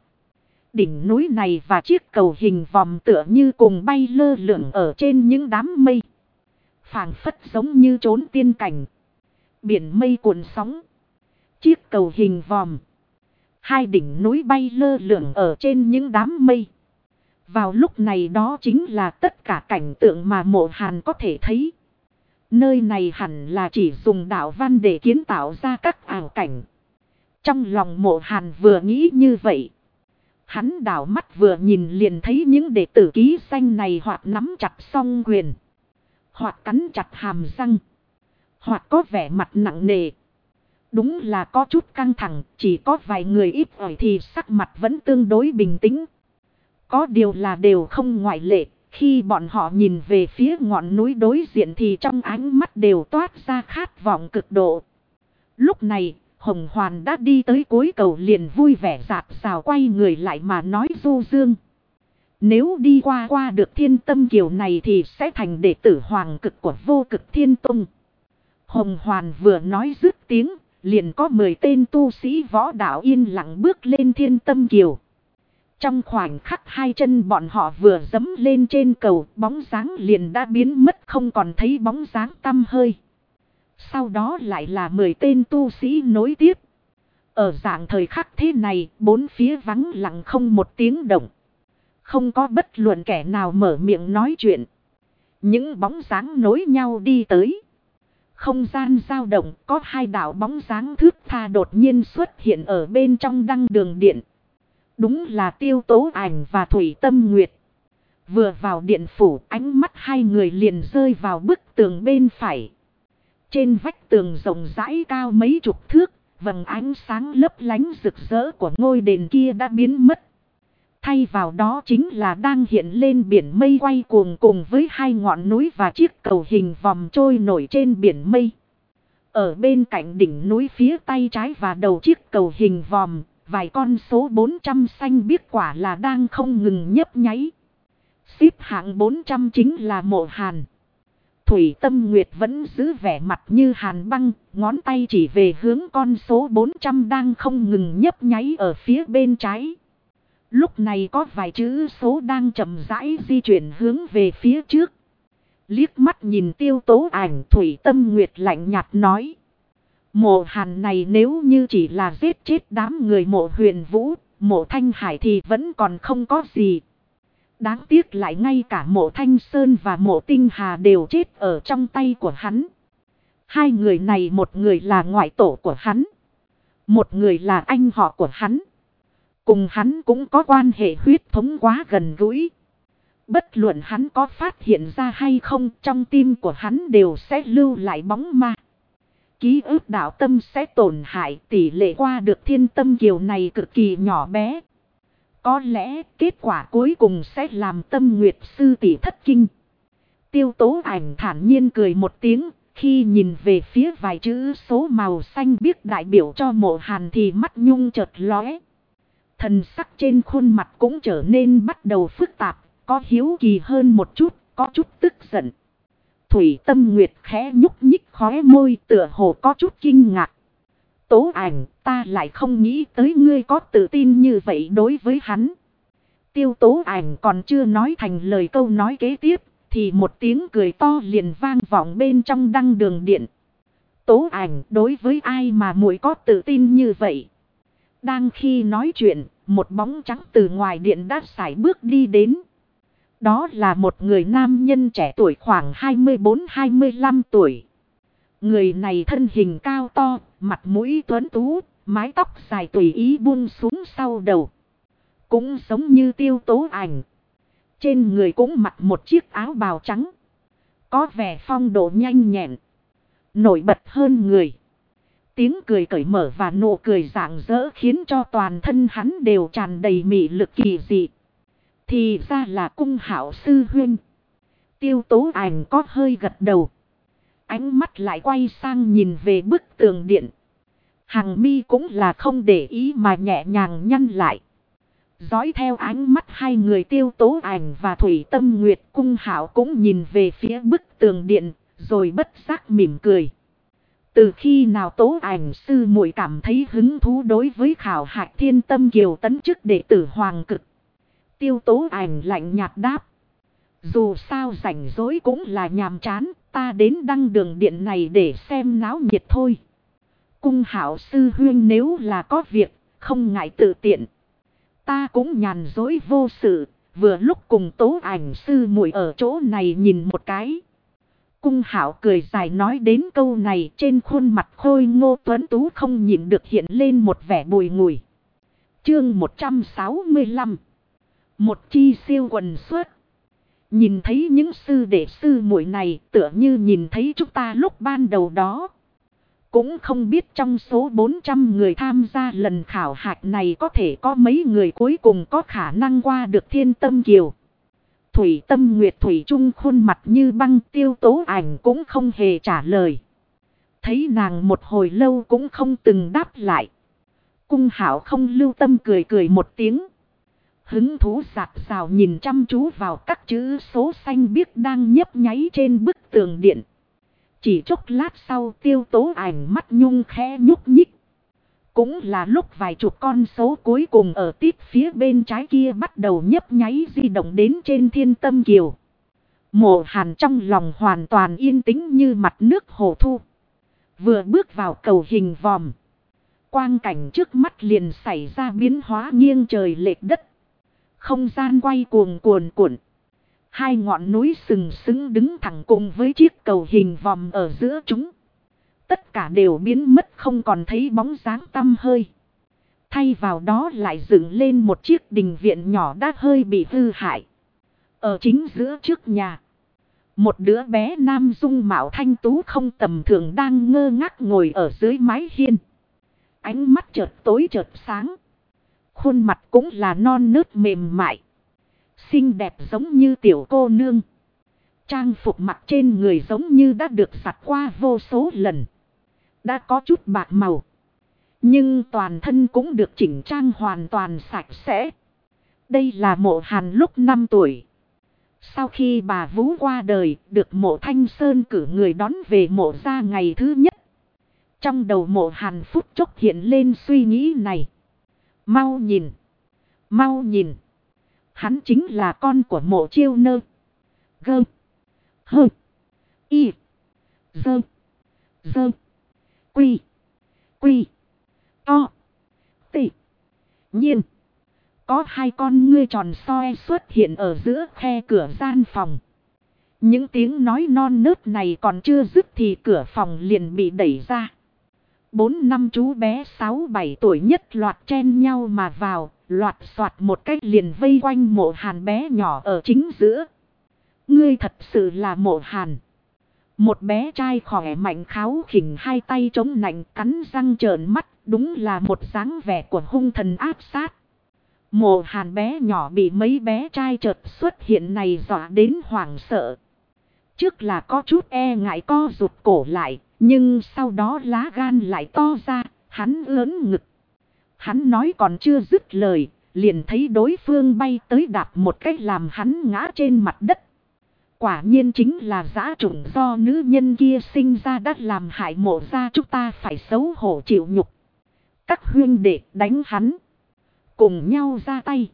đỉnh núi này và chiếc cầu hình vòng tựa như cùng bay lơ lửng ở trên những đám mây. Phảng phất giống như trốn tiên cảnh. Biển mây cuộn sóng. Chiếc cầu hình vòm. Hai đỉnh núi bay lơ lửng ở trên những đám mây. Vào lúc này đó chính là tất cả cảnh tượng mà Mộ Hàn có thể thấy. Nơi này hẳn là chỉ dùng đạo văn để kiến tạo ra các ảo cảnh. Trong lòng Mộ Hàn vừa nghĩ như vậy. Hắn đảo mắt vừa nhìn liền thấy những đệ tử ký danh này hoặc nắm chặt song quyền. Hoặc cắn chặt hàm răng. Hoặc có vẻ mặt nặng nề. Đúng là có chút căng thẳng, chỉ có vài người ít ỏi thì sắc mặt vẫn tương đối bình tĩnh. Có điều là đều không ngoại lệ, khi bọn họ nhìn về phía ngọn núi đối diện thì trong ánh mắt đều toát ra khát vọng cực độ. Lúc này, Hồng Hoàn đã đi tới cuối cầu liền vui vẻ rạp rào quay người lại mà nói du dương. Nếu đi qua qua được Thiên Tâm Kiều này thì sẽ thành đệ tử hoàng cực của Vô Cực Thiên Tông. Hồng Hoàn vừa nói dứt tiếng, liền có mười tên tu sĩ võ đạo yên lặng bước lên Thiên Tâm Kiều. Trong khoảnh khắc hai chân bọn họ vừa dẫm lên trên cầu, bóng dáng liền đã biến mất không còn thấy bóng dáng tăm hơi. Sau đó lại là mười tên tu sĩ nối tiếp. Ở dạng thời khắc thế này, bốn phía vắng lặng không một tiếng động. Không có bất luận kẻ nào mở miệng nói chuyện. Những bóng dáng nối nhau đi tới. Không gian dao động, có hai đạo bóng dáng thướt tha đột nhiên xuất hiện ở bên trong đăng đường điện. Đúng là Tiêu Tố Ảnh và Thủy Tâm Nguyệt. Vừa vào điện phủ, ánh mắt hai người liền rơi vào bức tường bên phải. Trên vách tường rộng rãi cao mấy chục thước, vầng ánh sáng lấp lánh rực rỡ của ngôi đền kia đã biến mất. Thay vào đó chính là đang hiện lên biển mây quay cuồng cùng với hai ngọn núi và chiếc cầu hình vòm trôi nổi trên biển mây. Ở bên cạnh đỉnh núi phía tay trái và đầu chiếc cầu hình vòm, vài con số bốn trăm xanh biếc quả là đang không ngừng nhấp nháy. Xếp hạng bốn trăm chính là Mộ Hàn. Thủy Tâm Nguyệt vẫn giữ vẻ mặt như hàn băng, ngón tay chỉ về hướng con số bốn trăm đang không ngừng nhấp nháy ở phía bên trái. Lúc này có vài chữ số đang chậm rãi di chuyển hướng về phía trước. Liếc mắt nhìn Tiêu Tố Ảnh, Thủy Tâm Nguyệt lạnh nhạt nói. Mộ Hàn này nếu như chỉ là giết chết đám người Mộ Huyền Vũ, Mộ Thanh Hải thì vẫn còn không có gì. Đáng tiếc lại ngay cả Mộ Thanh Sơn và Mộ Tinh Hà đều chết ở trong tay của hắn. Hai người này, một người là ngoại tổ của hắn, một người là anh họ của hắn. Cùng hắn cũng có quan hệ huyết thống quá gần gũi. Bất luận hắn có phát hiện ra hay không, trong tim của hắn đều sẽ lưu lại bóng ma. Ký ức đạo tâm sẽ tổn hại, tỷ lệ qua được thiên tâm kiều này cực kỳ nhỏ bé. Có lẽ kết quả cuối cùng sẽ làm Tâm Nguyệt sư tỷ thất kinh. Tiêu Tố Ảnh thản nhiên cười một tiếng, khi nhìn về phía vài chữ số màu xanh biếc đại biểu cho Mộ Hàn thì mắt nhung chợt lóe. Thần sắc trên khuôn mặt cũng trở nên bắt đầu phức tạp, có hiếu kỳ hơn một chút, có chút tức giận. Thủy Tâm Nguyệt khẽ nhúc nhích khóe môi, tựa hồ có chút kinh ngạc. Tố Ảnh, ta lại không nghĩ tới ngươi có tự tin như vậy đối với hắn. Tiêu Tố Ảnh còn chưa nói thành lời câu nói kế tiếp, thì một tiếng cười to liền vang vọng bên trong đăng đường điện. Tố Ảnh, đối với ai mà muội có tự tin như vậy? Đang khi nói chuyện, một bóng trắng từ ngoài điện đã sải bước đi đến. Đó là một người nam nhân trẻ tuổi khoảng hai mươi bốn hai mươi lăm tuổi. Người này thân hình cao to, mặt mũi tuấn tú, mái tóc dài tùy ý buông xuống sau đầu. Cũng giống như Tiêu Tố Ảnh. Trên người cũng mặc một chiếc áo bào trắng. Có vẻ phong độ nhanh nhẹn, nổi bật hơn người. Tiếng cười cởi mở và nụ cười rạng rỡ khiến cho toàn thân hắn đều tràn đầy mị lực kỳ dị. Thì ra là Cung Hạo sư huynh. Tiêu Tố Ảnh có hơi gật đầu. Ánh mắt lại quay sang nhìn về bức tường điện. Hàng mi cũng là không để ý mà nhẹ nhàng nhăn lại. Dõi theo ánh mắt hai người Tiêu Tố Ảnh và Thủy Tâm Nguyệt, Cung Hạo cũng nhìn về phía bức tường điện, rồi bất giác mỉm cười. Từ khi nào Tố Ảnh sư muội cảm thấy hứng thú đối với khảo hạch thiên tâm kiều tấn chức đệ tử hoàng cực? Tiêu Tố Ảnh lạnh nhạt đáp. Dù sao rảnh rỗi cũng là nhàm chán, ta đến đăng đường điện này để xem náo nhiệt thôi. Cung Hạo sư huynh nếu là có việc, không ngại tự tiện. Ta cũng nhàn rỗi vô sự, vừa lúc cùng Tố Ảnh sư muội ở chỗ này nhìn một cái. Cung Hạo cười dài nói đến câu này, trên khuôn mặt khôi ngô tuấn tú không nhịn được hiện lên một vẻ bùi ngùi. Chương một trăm sáu mươi lăm. Một chi siêu quần xuất. Nhìn thấy những sư đệ sư muội này tựa như nhìn thấy chúng ta lúc ban đầu đó. Cũng không biết trong số bốn trăm người tham gia lần khảo hạch này có thể có mấy người cuối cùng có khả năng qua được thiên tâm kiều. Thủy Tâm Nguyệt thủy chung khuôn mặt như băng. Tiêu Tố Ảnh cũng không hề trả lời. Thấy nàng một hồi lâu cũng không từng đáp lại. Cung Hạo không lưu tâm cười cười một tiếng. Hứng thú giạt rào nhìn chăm chú vào các chữ số xanh biếc đang nhấp nháy trên bức tường điện. Chỉ chốc lát sau Tiêu Tố Ảnh mắt nhung khẽ nhúc nhích. Cũng là lúc vài chục con số cuối cùng ở tít phía bên trái kia bắt đầu nhấp nháy di động đến trên thiên tâm kiều. Mộ Hàn trong lòng hoàn toàn yên tĩnh như mặt nước hồ thu. Vừa bước vào cầu hình vòm, quang cảnh trước mắt liền xảy ra biến hóa nghiêng trời lệch đất. Không gian quay cuồng cuồn cuộn. Hai ngọn núi sừng sững đứng thẳng cùng với chiếc cầu hình vòm ở giữa chúng. Tất cả đều biến mất không còn thấy bóng dáng tăm hơi. Thay vào đó lại dựng lên một chiếc đình viện nhỏ đã hơi bị hư hại. Ở chính giữa trước nhà, một đứa bé nam dung mạo thanh tú không tầm thường đang ngơ ngác ngồi ở dưới mái hiên. Ánh mắt chợt tối chợt sáng. Khuôn mặt cũng là non nớt mềm mại, xinh đẹp giống như tiểu cô nương. Trang phục mặc trên người giống như đã được giặt qua vô số lần. Đã có chút bạc màu, nhưng toàn thân cũng được chỉnh trang hoàn toàn sạch sẽ. Đây là Mộ Hàn lúc năm tuổi. Sau khi bà Vũ qua đời, được Mộ Thanh Sơn cử người đón về mộ ra ngày thứ nhất. Trong đầu Mộ Hàn phút chốc hiện lên suy nghĩ này. Mau nhìn, mau nhìn. Hắn chính là con của Mộ Chiêu Nơ. Gơ, hơ, y, dơ, dơ, quy, quy, to, tị. Nhiên, có hai con ngươi tròn soi xuất hiện ở giữa khe cửa gian phòng. Những tiếng nói non nớt này còn chưa dứt thì cửa phòng liền bị đẩy ra. Bốn năm chú bé sáu bảy tuổi nhất loạt chen nhau mà vào, loạt soạt một cách liền vây quanh Mộ Hàn bé nhỏ ở chính giữa. Ngươi thật sự là Mộ Hàn. Một bé trai khỏe mạnh kháo khỉnh, hai tay chống nạnh, cắn răng trợn mắt, đúng là một dáng vẻ của hung thần áp sát. Mộ Hàn bé nhỏ bị mấy bé trai chợt xuất hiện này dọa đến hoảng sợ. Trước là có chút e ngại co rụt cổ lại, nhưng sau đó lá gan lại to ra, hắn ớn ngực. Hắn nói còn chưa dứt lời, liền thấy đối phương bay tới đạp một cách làm hắn ngã trên mặt đất. Quả nhiên chính là dã chủng do nữ nhân kia sinh ra đã làm hại Mộ gia chúng ta phải xấu hổ chịu nhục. Các huynh đệ đánh hắn, cùng nhau ra tay.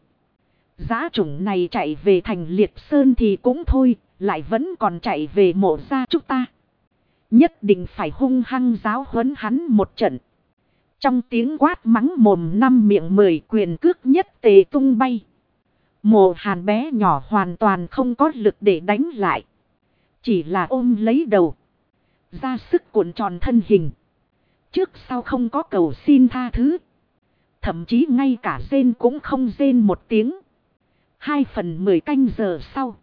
Dã chủng này chạy về thành Liệt Sơn thì cũng thôi, lại vẫn còn chạy về Mộ gia chúng ta. Nhất định phải hung hăng giáo huấn hắn một trận. Trong tiếng quát mắng mồm năm miệng mười, quyền cước nhất tề tung bay. Mộ Hàn bé nhỏ hoàn toàn không có lực để đánh lại. Chỉ là ôm lấy đầu, ra sức cuộn tròn thân hình. Trước sau không có cầu xin tha thứ. Thậm chí ngay cả rên cũng không rên một tiếng. Hai phần mười canh giờ sau,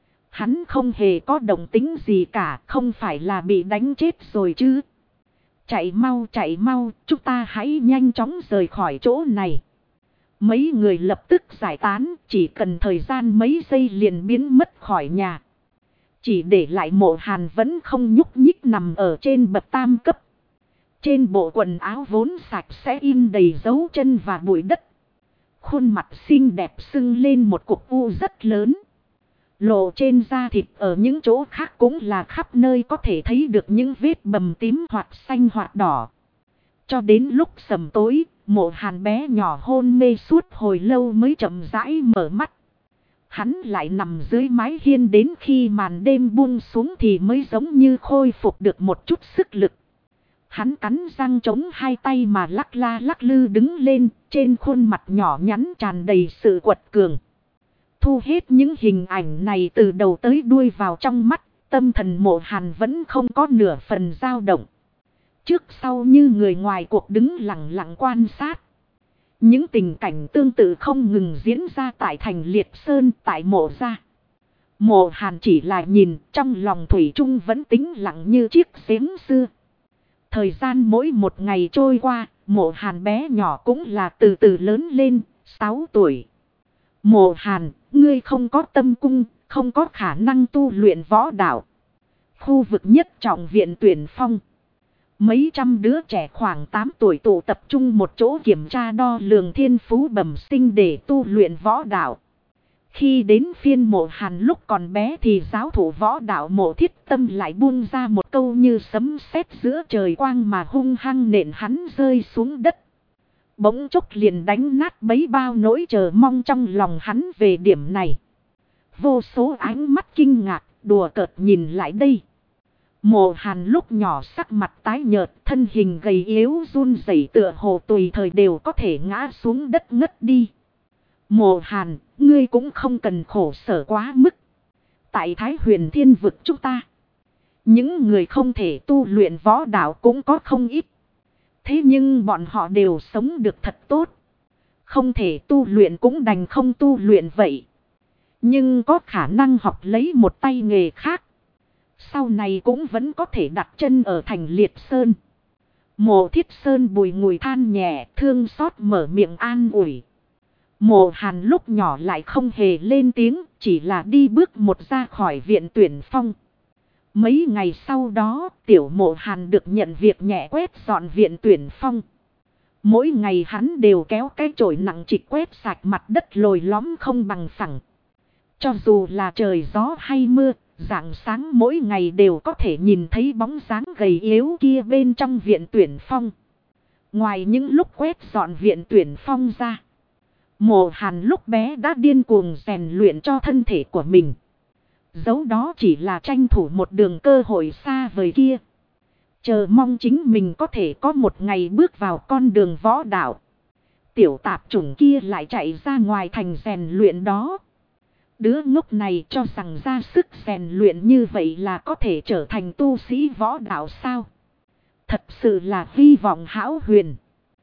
hắn không hề có động tính gì cả. Không phải là bị đánh chết rồi chứ. Chạy mau chạy mau, chúng ta hãy nhanh chóng rời khỏi chỗ này. Mấy người lập tức giải tán, chỉ cần thời gian mấy giây liền biến mất khỏi nhà. Chỉ để lại Mộ Hàn vẫn không nhúc nhích nằm ở trên bậc tam cấp. Trên bộ quần áo vốn sạch sẽ in đầy dấu chân và bụi đất. Khuôn mặt xinh đẹp sưng lên một cục u rất lớn. Lộ trên da thịt ở những chỗ khác cũng là khắp nơi có thể thấy được những vết bầm tím hoặc xanh hoặc đỏ. Cho đến lúc sầm tối, Mộ Hàn bé nhỏ hôn mê suốt hồi lâu mới chậm rãi mở mắt. Hắn lại nằm dưới mái hiên đến khi màn đêm buông xuống thì mới giống như khôi phục được một chút sức lực. Hắn cắn răng chống hai tay mà lắc la lắc lư đứng lên, trên khuôn mặt nhỏ nhắn tràn đầy sự quật cường. Thu hết những hình ảnh này từ đầu tới đuôi vào trong mắt, tâm thần Mộ Hàn vẫn không có nửa phần dao động. Trước sau như người ngoài cuộc đứng lặng lặng quan sát. Những tình cảnh tương tự không ngừng diễn ra tại thành Liệt Sơn, tại Mộ gia. Mộ Hàn chỉ là nhìn, trong lòng thủy chung vẫn tĩnh lặng như chiếc giếng xưa. Thời gian mỗi một ngày trôi qua, Mộ Hàn bé nhỏ cũng là từ từ lớn lên, sáu tuổi. Mộ Hàn, ngươi không có tâm cung, không có khả năng tu luyện võ đạo. Khu vực nhất trọng viện tuyển phong. Mấy trăm đứa trẻ khoảng tám tuổi tụ tập trung một chỗ kiểm tra đo lường thiên phú bẩm sinh để tu luyện võ đạo. Khi đến phiên Mộ Hàn lúc còn bé thì giáo thủ võ đạo Mộ Thiết Tâm lại buông ra một câu như sấm sét giữa trời quang mà hung hăng nện hắn rơi xuống đất. Bỗng chốc liền đánh nát bấy bao nỗi chờ mong trong lòng hắn về điểm này. Vô số ánh mắt kinh ngạc, đùa cợt nhìn lại đây. Mộ Hàn lúc nhỏ sắc mặt tái nhợt, thân hình gầy yếu run rẩy tựa hồ tùy thời đều có thể ngã xuống đất ngất đi. Mộ Hàn, ngươi cũng không cần khổ sở quá mức. Tại Thái Huyền Thiên vực chúng ta, những người không thể tu luyện võ đạo cũng có không ít. Thế nhưng bọn họ đều sống được thật tốt. Không thể tu luyện cũng đành không tu luyện vậy. Nhưng có khả năng học lấy một tay nghề khác. Sau này cũng vẫn có thể đặt chân ở thành Liệt Sơn. Mộ Thiết Sơn bùi ngùi than nhẹ, thương xót mở miệng an ủi. Mộ Hàn lúc nhỏ lại không hề lên tiếng, chỉ là đi bước một ra khỏi viện tuyển phong. Mấy ngày sau đó, tiểu Mộ Hàn được nhận việc nhẹ quét dọn viện tuyển phong. Mỗi ngày hắn đều kéo cái chổi nặng trịch quét sạch mặt đất lồi lõm không bằng phẳng. Cho dù là trời gió hay mưa, rạng sáng mỗi ngày đều có thể nhìn thấy bóng dáng gầy yếu kia bên trong viện tuyển phong. Ngoài những lúc quét dọn viện tuyển phong ra, Mộ Hàn lúc bé đã điên cuồng rèn luyện cho thân thể của mình. Dẫu đó chỉ là tranh thủ một đường cơ hội xa vời kia. Chờ mong chính mình có thể có một ngày bước vào con đường võ đạo. Tiểu tạp chủng kia lại chạy ra ngoài thành rèn luyện đó. Đứa ngốc này cho rằng ra sức rèn luyện như vậy là có thể trở thành tu sĩ võ đạo sao? Thật sự là hy vọng hão huyền.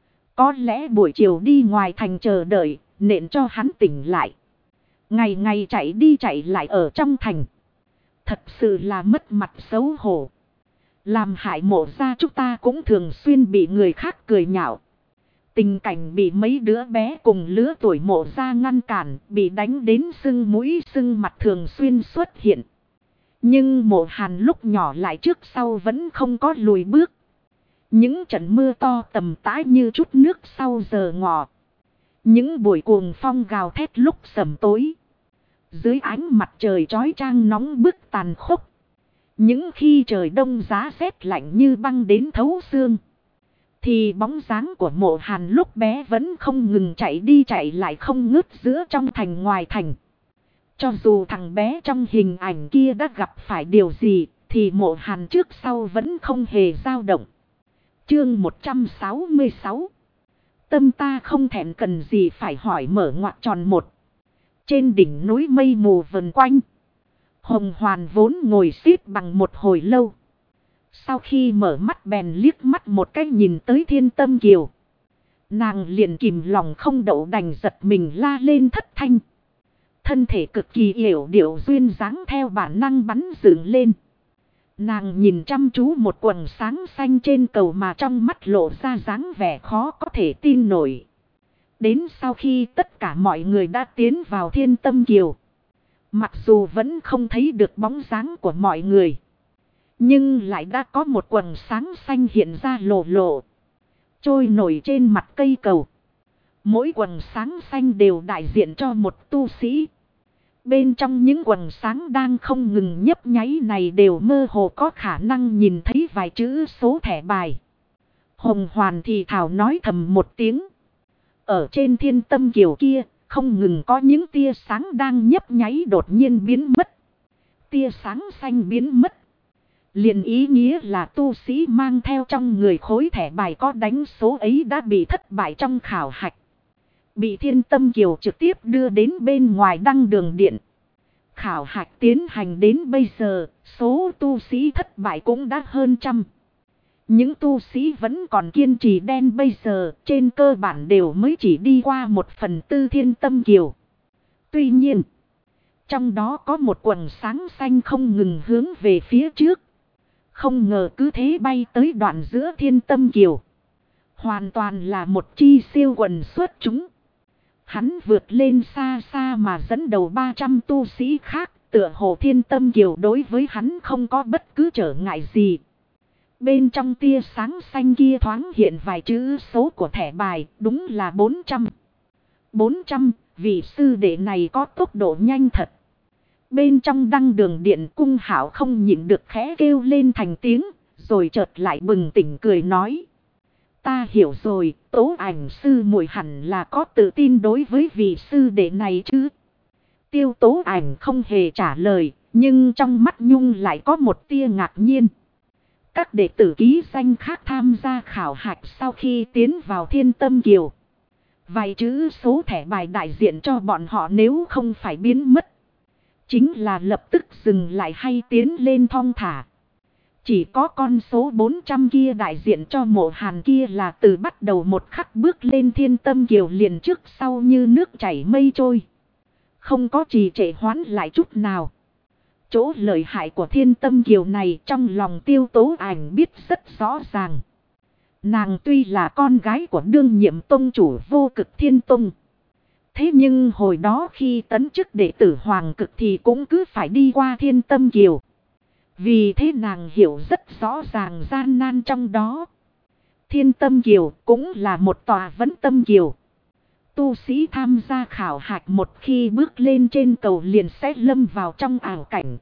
Có lẽ buổi chiều đi ngoài thành chờ đợi, nện cho hắn tỉnh lại. Ngày ngày chạy đi chạy lại ở trong thành. Thật sự là mất mặt xấu hổ. Làm hại Mộ gia chúng ta cũng thường xuyên bị người khác cười nhạo. Tình cảnh bị mấy đứa bé cùng lứa tuổi Mộ gia ngăn cản, bị đánh đến sưng mũi sưng mặt thường xuyên xuất hiện. Nhưng Mộ Hàn lúc nhỏ lại trước sau vẫn không có lùi bước. Những trận mưa to tầm tã như chút nước sau giờ ngọ. Những buổi cuồng phong gào thét lúc sẩm tối. Dưới ánh mặt trời chói chang nóng bức tàn khốc. Những khi trời đông giá rét lạnh như băng đến thấu xương. Thì bóng dáng của Mộ Hàn lúc bé vẫn không ngừng chạy đi chạy lại không ngớt giữa trong thành ngoài thành. Cho dù thằng bé trong hình ảnh kia đã gặp phải điều gì, thì Mộ Hàn trước sau vẫn không hề dao động. Chương một trăm sáu mươi sáu. Tâm ta không thèm cần gì phải hỏi mở ngoặc tròn một. Trên đỉnh núi mây mù vần quanh. Hồng Hoàn vốn ngồi xít bằng một hồi lâu. Sau khi mở mắt bèn liếc mắt một cái nhìn tới Thiên Tâm Kiều. Nàng liền kìm lòng không đậu đành giật mình la lên thất thanh. Thân thể cực kỳ yểu điệu duyên dáng theo bản năng bắn dựng lên. Nàng nhìn chăm chú một quầng sáng xanh trên cầu mà trong mắt lộ ra dáng vẻ khó có thể tin nổi. Đến sau khi tất cả mọi người đã tiến vào Thiên Tâm Kiều. Mặc dù vẫn không thấy được bóng dáng của mọi người. Nhưng lại đã có một quầng sáng xanh hiện ra lộ lộ. Trôi nổi trên mặt cây cầu. Mỗi quầng sáng xanh đều đại diện cho một tu sĩ. Bên trong những quầng sáng đang không ngừng nhấp nháy này đều mơ hồ có khả năng nhìn thấy vài chữ số thẻ bài. Hồng Hoàn thì thảo nói thầm một tiếng. Ở trên Thiên Tâm Kiều kia, không ngừng có những tia sáng đang nhấp nháy đột nhiên biến mất. Tia sáng xanh biến mất. Liền ý nghĩa là tu sĩ mang theo trong người khối thẻ bài có đánh số ấy đã bị thất bại trong khảo hạch. Bị Thiên Tâm Kiều trực tiếp đưa đến bên ngoài đăng đường điện. Khảo hạch tiến hành đến bây giờ, số tu sĩ thất bại cũng đã hơn trăm. Những tu sĩ vẫn còn kiên trì đen bây giờ, trên cơ bản đều mới chỉ đi qua một phần tư Thiên Tâm Kiều. Tuy nhiên, trong đó có một quầng sáng xanh không ngừng hướng về phía trước. Không ngờ cứ thế bay tới đoạn giữa Thiên Tâm Kiều. Hoàn toàn là một chi siêu quần xuất chúng. Hắn vượt lên xa xa mà dẫn đầu ba trăm tu sĩ khác, tựa hồ Thiên Tâm Kiều đối với hắn không có bất cứ trở ngại gì. Bên trong tia sáng xanh kia thoáng hiện vài chữ số của thẻ bài, đúng là bốn trăm. bốn trăm, vị sư đệ này có tốc độ nhanh thật. Bên trong đăng đường điện Cung Hạo không nhịn được khẽ kêu lên thành tiếng, rồi chợt lại bừng tỉnh cười nói. Ta hiểu rồi, Tố Ảnh sư muội hẳn là có tự tin đối với vị sư đệ này chứ. Tiêu Tố Ảnh không hề trả lời, nhưng trong mắt Nhung lại có một tia ngạc nhiên. Các đệ tử ký danh khác tham gia khảo hạch sau khi tiến vào Thiên Tâm Kiều. Vài chữ số thẻ bài đại diện cho bọn họ nếu không phải biến mất. Chính là lập tức dừng lại hay tiến lên thong thả. Chỉ có con số bốn trăm kia đại diện cho Mộ Hàn kia là từ bắt đầu một khắc bước lên Thiên Tâm Kiều liền trước sau như nước chảy mây trôi. Không có trì trệ hoãn lại chút nào. Chỗ lợi hại của Thiên Tâm Kiều này trong lòng Tiêu Tố Ảnh biết rất rõ ràng. Nàng tuy là con gái của đương nhiệm tông chủ Vô Cực Thiên Tông. Thế nhưng hồi đó khi tấn chức đệ tử Hoàng Cực thì cũng cứ phải đi qua Thiên Tâm Kiều. Vì thế nàng hiểu rất rõ ràng gian nan trong đó. Thiên Tâm Kiều cũng là một tòa Vấn Tâm Kiều. Tu sĩ tham gia khảo hạch một khi bước lên trên cầu liền sẽ lâm vào trong ảo cảnh.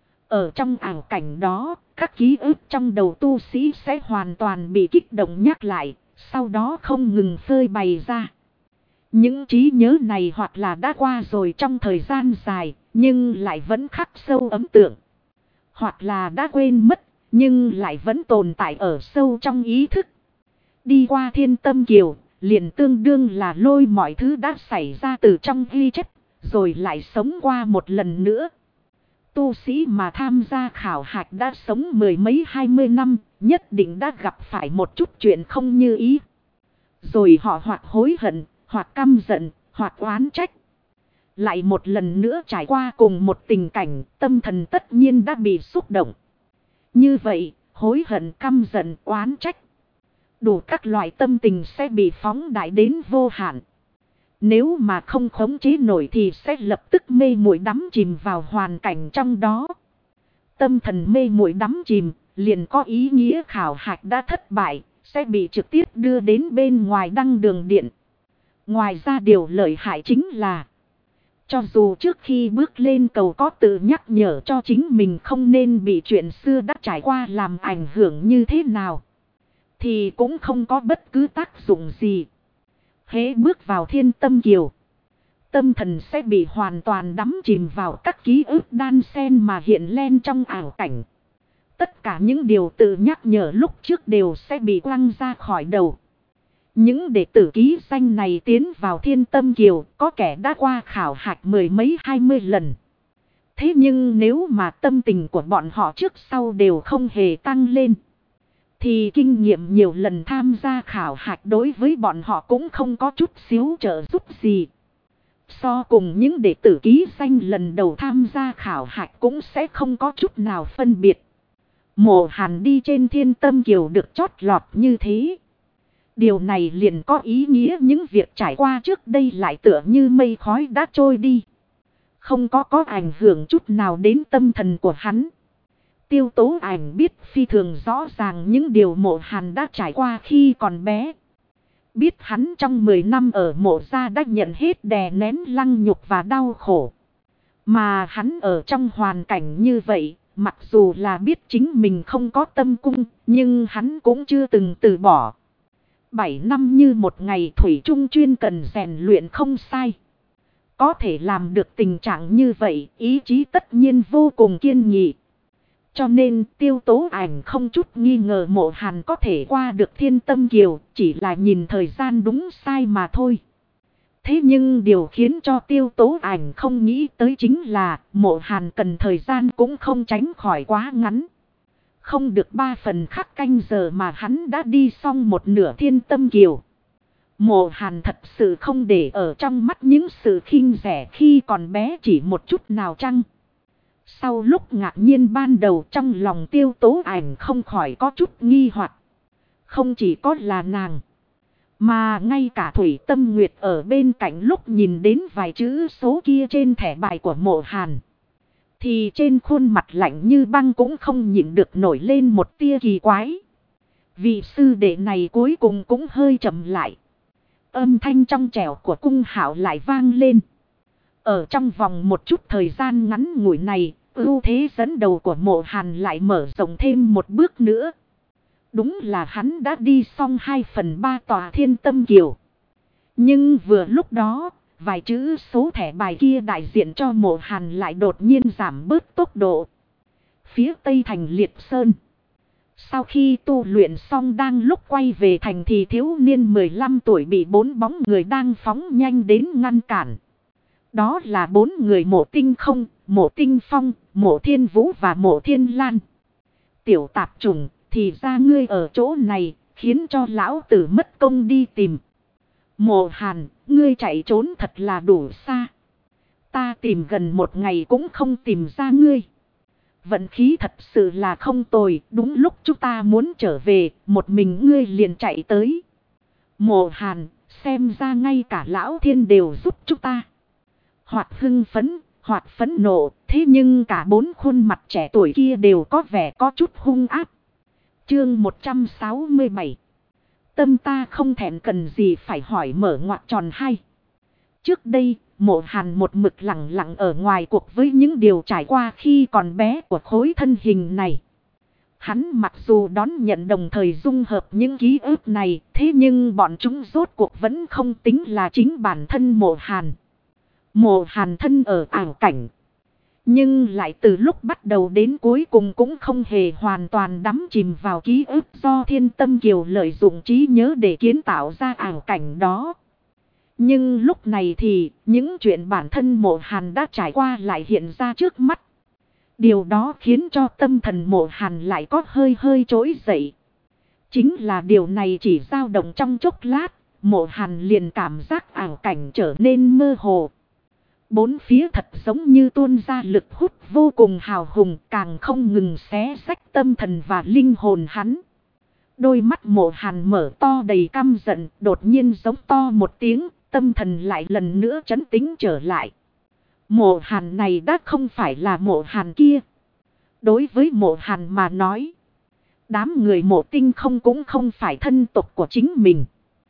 Ở trong ảo cảnh đó, các ký ức trong đầu tu sĩ sẽ hoàn toàn bị kích động nhắc lại, sau đó không ngừng phơi bày ra. Những trí nhớ này hoặc là đã qua rồi trong thời gian dài, nhưng lại vẫn khắc sâu ấn tượng. Hoặc là đã quên mất, nhưng lại vẫn tồn tại ở sâu trong ý thức. Đi qua Thiên Tâm Kiều, liền tương đương là lôi mọi thứ đã xảy ra từ trong ghi chép, rồi lại sống qua một lần nữa. Tu sĩ mà tham gia khảo hạch đã sống mười mấy hai mươi năm, nhất định đã gặp phải một chút chuyện không như ý. Rồi họ hoặc hối hận, hoặc căm giận, hoặc oán trách. Lại một lần nữa trải qua cùng một tình cảnh, tâm thần tất nhiên đã bị xúc động. Như vậy, hối hận, căm giận, oán trách, đủ các loại tâm tình sẽ bị phóng đại đến vô hạn. Nếu mà không khống chế nổi thì sẽ lập tức mê muội đắm chìm vào hoàn cảnh trong đó. Tâm thần mê muội đắm chìm, liền có ý nghĩa khảo hạch đã thất bại, sẽ bị trực tiếp đưa đến bên ngoài đăng đường điện. Ngoài ra điều lợi hại chính là, cho dù trước khi bước lên cầu có tự nhắc nhở cho chính mình không nên bị chuyện xưa đã trải qua làm ảnh hưởng như thế nào, thì cũng không có bất cứ tác dụng gì. Hễ bước vào Thiên Tâm Kiều, tâm thần sẽ bị hoàn toàn đắm chìm vào các ký ức đan xen mà hiện lên trong ảo cảnh. Tất cả những điều tự nhắc nhở lúc trước đều sẽ bị quăng ra khỏi đầu. Những đệ tử ký danh này tiến vào Thiên Tâm Kiều, có kẻ đã qua khảo hạch mười mấy hai mươi lần. Thế nhưng nếu mà tâm tình của bọn họ trước sau đều không hề tăng lên, thì kinh nghiệm nhiều lần tham gia khảo hạch đối với bọn họ cũng không có chút xíu trợ giúp gì. So cùng những đệ tử ký danh lần đầu tham gia khảo hạch cũng sẽ không có chút nào phân biệt. Mộ Hàn đi trên Thiên Tâm Kiều được chót lọt như thế. Điều này liền có ý nghĩa những việc trải qua trước đây lại tựa như mây khói đã trôi đi. Không có có ảnh hưởng chút nào đến tâm thần của hắn. Tiêu Tố Ảnh biết phi thường rõ ràng những điều Mộ Hàn đã trải qua khi còn bé. Biết hắn trong mười năm ở mộ gia đã nhận hết đè nén lăng nhục và đau khổ. Mà hắn ở trong hoàn cảnh như vậy, mặc dù là biết chính mình không có tâm cung, nhưng hắn cũng chưa từng từ bỏ. Bảy năm như một ngày thủy chung chuyên cần rèn luyện không sai. Có thể làm được tình trạng như vậy, ý chí tất nhiên vô cùng kiên nghị. Cho nên Tiêu Tố Ảnh không chút nghi ngờ Mộ Hàn có thể qua được Thiên Tâm Kiều, chỉ là nhìn thời gian đúng sai mà thôi. Thế nhưng điều khiến cho Tiêu Tố Ảnh không nghĩ tới chính là Mộ Hàn cần thời gian cũng không tránh khỏi quá ngắn. Không được ba phần khắc canh giờ mà hắn đã đi xong một nửa Thiên Tâm Kiều. Mộ Hàn thật sự không để ở trong mắt những sự khinh rẻ khi còn bé chỉ một chút nào chăng. Sau lúc ngạc nhiên ban đầu trong lòng Tiêu Tố Ảnh không khỏi có chút nghi hoặc. Không chỉ có là nàng, mà ngay cả Thủy Tâm Nguyệt ở bên cạnh lúc nhìn đến vài chữ số kia trên thẻ bài của Mộ Hàn, thì trên khuôn mặt lạnh như băng cũng không nhịn được nổi lên một tia kỳ quái. Vị sư đệ này cuối cùng cũng hơi chậm lại. Âm thanh trong trẻo của Cung Hạo lại vang lên. Ở trong vòng một chút thời gian ngắn ngủi này, ưu thế dẫn đầu của Mộ Hàn lại mở rộng thêm một bước nữa. Đúng là hắn đã đi xong hai phần ba tòa Thiên Tâm Kiều. Nhưng vừa lúc đó, vài chữ số thẻ bài kia đại diện cho Mộ Hàn lại đột nhiên giảm bớt tốc độ. Phía tây thành Liệt Sơn. Sau khi tu luyện xong đang lúc quay về thành thì thiếu niên mười lăm tuổi bị bốn bóng người đang phóng nhanh đến ngăn cản. Đó là bốn người Mộ Tinh Không, Mộ Tinh Phong, Mộ Thiên Vũ và Mộ Thiên Lan. Tiểu tạp chủng, thì ra ngươi ở chỗ này, khiến cho lão tử mất công đi tìm. Mộ Hàn, ngươi chạy trốn thật là đủ xa. Ta tìm gần một ngày cũng không tìm ra ngươi. Vận khí thật sự là không tồi, đúng lúc chúng ta muốn trở về, một mình ngươi liền chạy tới. Mộ Hàn, xem ra ngay cả lão thiên đều giúp chúng ta. Hoặc hưng phấn, hoặc phẫn nộ, thế nhưng cả bốn khuôn mặt trẻ tuổi kia đều có vẻ có chút hung ác. Chương một trăm sáu mươi bảy. Tâm ta không thèm cần gì phải hỏi mở ngoặc tròn hay. Trước đây, Mộ Hàn một mực lặng lặng ở ngoài cuộc với những điều trải qua khi còn bé của khối thân hình này. Hắn mặc dù đón nhận đồng thời dung hợp những ký ức này, thế nhưng bọn chúng rốt cuộc vẫn không tính là chính bản thân Mộ Hàn. Mộ Hàn thân ở ảo cảnh, nhưng lại từ lúc bắt đầu đến cuối cùng cũng không hề hoàn toàn đắm chìm vào ký ức do Thiên Tâm Kiều lợi dụng trí nhớ để kiến tạo ra ảo cảnh đó. Nhưng lúc này thì những chuyện bản thân Mộ Hàn đã trải qua lại hiện ra trước mắt. Điều đó khiến cho tâm thần Mộ Hàn lại có hơi hơi trỗi dậy. Chính là điều này chỉ dao động trong chốc lát, Mộ Hàn liền cảm giác ảo cảnh trở nên mơ hồ. Bốn phía thật giống như tuôn ra lực hút vô cùng hào hùng, càng không ngừng xé rách tâm thần và linh hồn hắn. Đôi mắt Mộ Hàn mở to đầy căm giận, đột nhiên giống to một tiếng, tâm thần lại lần nữa trấn tĩnh trở lại. Mộ Hàn này đã không phải là Mộ Hàn kia. Đối với Mộ Hàn mà nói, đám người Mộ Tinh không cũng không phải thân tộc của chính mình,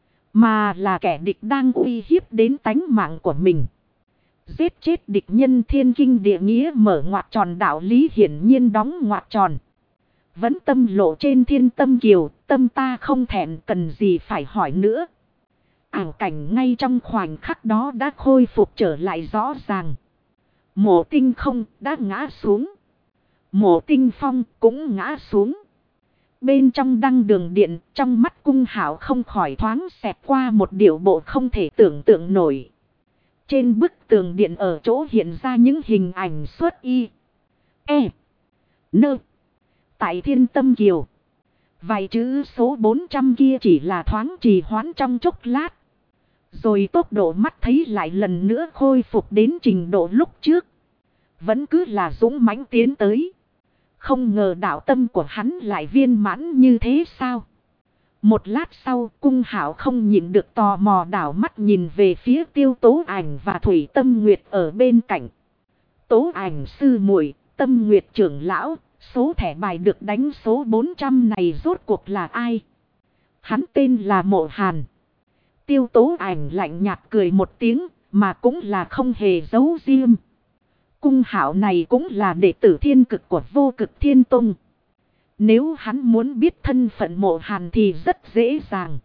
mà là kẻ địch đang uy hiếp đến tánh mạng của mình. Giết chết địch nhân thiên kinh địa nghĩa mở ngoặc tròn, đạo lý hiển nhiên đóng ngoặc tròn. Vẫn tâm lộ trên Thiên Tâm Kiều, tâm ta không thẹn, cần gì phải hỏi nữa. Ảo cảnh ngay trong khoảnh khắc đó đã khôi phục trở lại rõ ràng. Mộ Tinh không đã ngã xuống. Mộ Tinh Phong cũng ngã xuống. Bên trong đăng đường điện, trong mắt Cung Hạo không khỏi thoáng xẹt qua một điệu bộ không thể tưởng tượng nổi. Trên bức tường điện ở chỗ hiện ra những hình ảnh xuất y, e, nơ. Tại Thiên Tâm Kiều, vài chữ số bốn trăm kia chỉ là thoáng trì hoãn trong chốc lát. Rồi tốc độ mắt thấy lại lần nữa khôi phục đến trình độ lúc trước. Vẫn cứ là dũng mãnh tiến tới. Không ngờ đạo tâm của hắn lại viên mãn như thế sao? Một lát sau, Cung Hạo không nhịn được tò mò đảo mắt nhìn về phía Tiêu Tố Ảnh và Thủy Tâm Nguyệt ở bên cạnh. Tố Ảnh sư muội, Tâm Nguyệt trưởng lão, số thẻ bài được đánh số bốn trăm này rốt cuộc là ai? Hắn tên là Mộ Hàn. Tiêu Tố Ảnh lạnh nhạt cười một tiếng, mà cũng là không hề giấu riêng. Cung Hạo này cũng là đệ tử thiên cực của Vô Cực Thiên Tông. Nếu hắn muốn biết thân phận Mộ Hàn thì rất dễ dàng.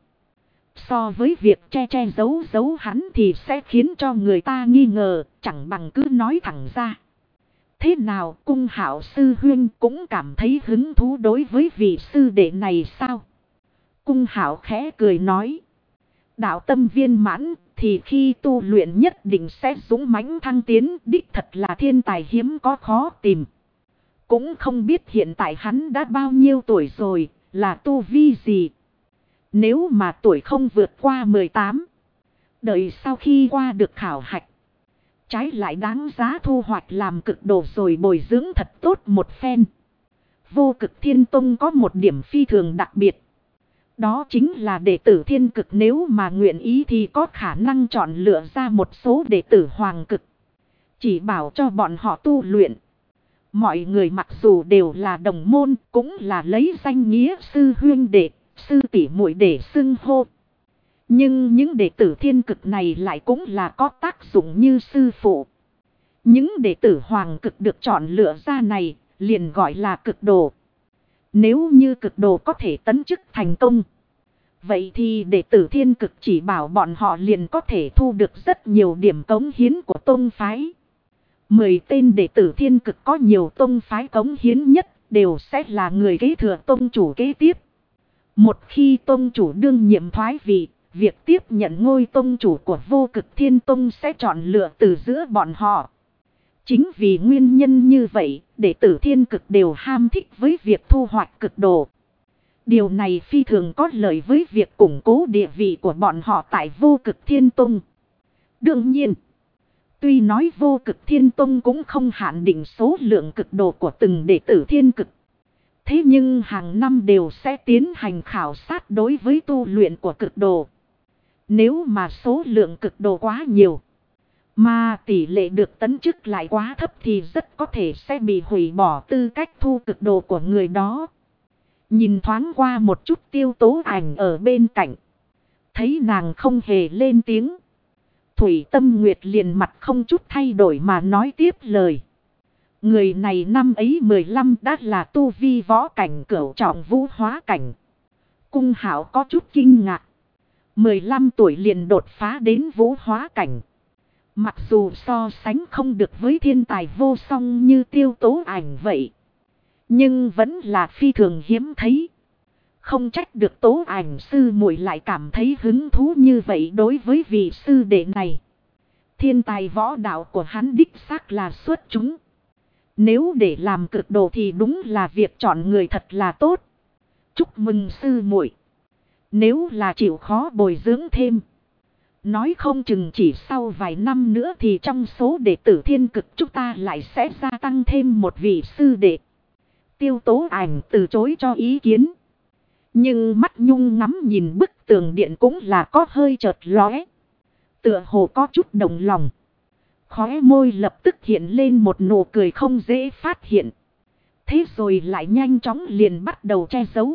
So với việc che che giấu giấu hắn thì sẽ khiến cho người ta nghi ngờ, chẳng bằng cứ nói thẳng ra. Thế nào, Cung Hạo sư huynh cũng cảm thấy hứng thú đối với vị sư đệ này sao? Cung Hạo khẽ cười nói. Đạo tâm viên mãn thì khi tu luyện nhất định sẽ dũng mãnh thăng tiến, đích thật là thiên tài hiếm có khó tìm. Cũng không biết hiện tại hắn đã bao nhiêu tuổi rồi, là tu vi gì. Nếu mà tuổi không vượt qua mười tám, đợi sau khi qua được khảo hạch, trái lại đáng giá thu hoạch làm cực độ rồi bồi dưỡng thật tốt một phen. Vô Cực Thiên Tông có một điểm phi thường đặc biệt. Đó chính là đệ tử thiên cực nếu mà nguyện ý thì có khả năng chọn lựa ra một số đệ tử hoàng cực. Chỉ bảo cho bọn họ tu luyện. Mọi người mặc dù đều là đồng môn, cũng là lấy danh nghĩa sư huynh đệ, sư tỷ muội để xưng hô. Nhưng những đệ tử thiên cực này lại cũng là có tác dụng như sư phụ. Những đệ tử hoàng cực được chọn lựa ra này, liền gọi là cực đồ. Nếu như cực đồ có thể tấn chức thành công, vậy thì đệ tử thiên cực chỉ bảo bọn họ liền có thể thu được rất nhiều điểm cống hiến của tông phái. Mười tên đệ tử thiên cực có nhiều tông phái cống hiến nhất đều sẽ là người kế thừa tông chủ kế tiếp. Một khi tông chủ đương nhiệm thoái vị, việc tiếp nhận ngôi tông chủ của Vô Cực Thiên Tông sẽ chọn lựa từ giữa bọn họ. Chính vì nguyên nhân như vậy, đệ tử thiên cực đều ham thích với việc thu hoạch cực đồ. Điều này phi thường có lợi với việc củng cố địa vị của bọn họ tại Vô Cực Thiên Tông. Đương nhiên, tuy nói Vô Cực Thiên Tông cũng không hạn định số lượng cực đồ của từng đệ tử thiên cực. Thế nhưng hàng năm đều sẽ tiến hành khảo sát đối với tu luyện của cực đồ. Nếu mà số lượng cực đồ quá nhiều, mà tỷ lệ được tấn chức lại quá thấp thì rất có thể sẽ bị hủy bỏ tư cách thu cực đồ của người đó. Nhìn thoáng qua một chút Tiêu Tố Ảnh ở bên cạnh, thấy nàng không hề lên tiếng. Thủy Tâm Nguyệt liền mặt không chút thay đổi mà nói tiếp lời. Người này năm ấy mười lăm đã là tu vi võ cảnh cửu trọng vũ hóa cảnh. Cung Hạo có chút kinh ngạc. mười lăm tuổi liền đột phá đến vũ hóa cảnh. Mặc dù so sánh không được với thiên tài vô song như Tiêu Tố Ảnh vậy. Nhưng vẫn là phi thường hiếm thấy. Không trách được Tố Ảnh sư muội lại cảm thấy hứng thú như vậy đối với vị sư đệ này. Thiên tài võ đạo của hắn đích xác là xuất chúng. Nếu để làm cực độ thì đúng là việc chọn người thật là tốt. Chúc mừng sư muội. Nếu là chịu khó bồi dưỡng thêm. Nói không chừng chỉ sau vài năm nữa thì trong số đệ tử thiên cực chúng ta lại sẽ gia tăng thêm một vị sư đệ. Tiêu Tố Ảnh từ chối cho ý kiến. Nhưng mắt nhung ngắm nhìn bức tường điện cũng là có hơi chợt lóe. Tựa hồ có chút đồng lòng. Khóe môi lập tức hiện lên một nụ cười không dễ phát hiện. Thế rồi lại nhanh chóng liền bắt đầu che giấu.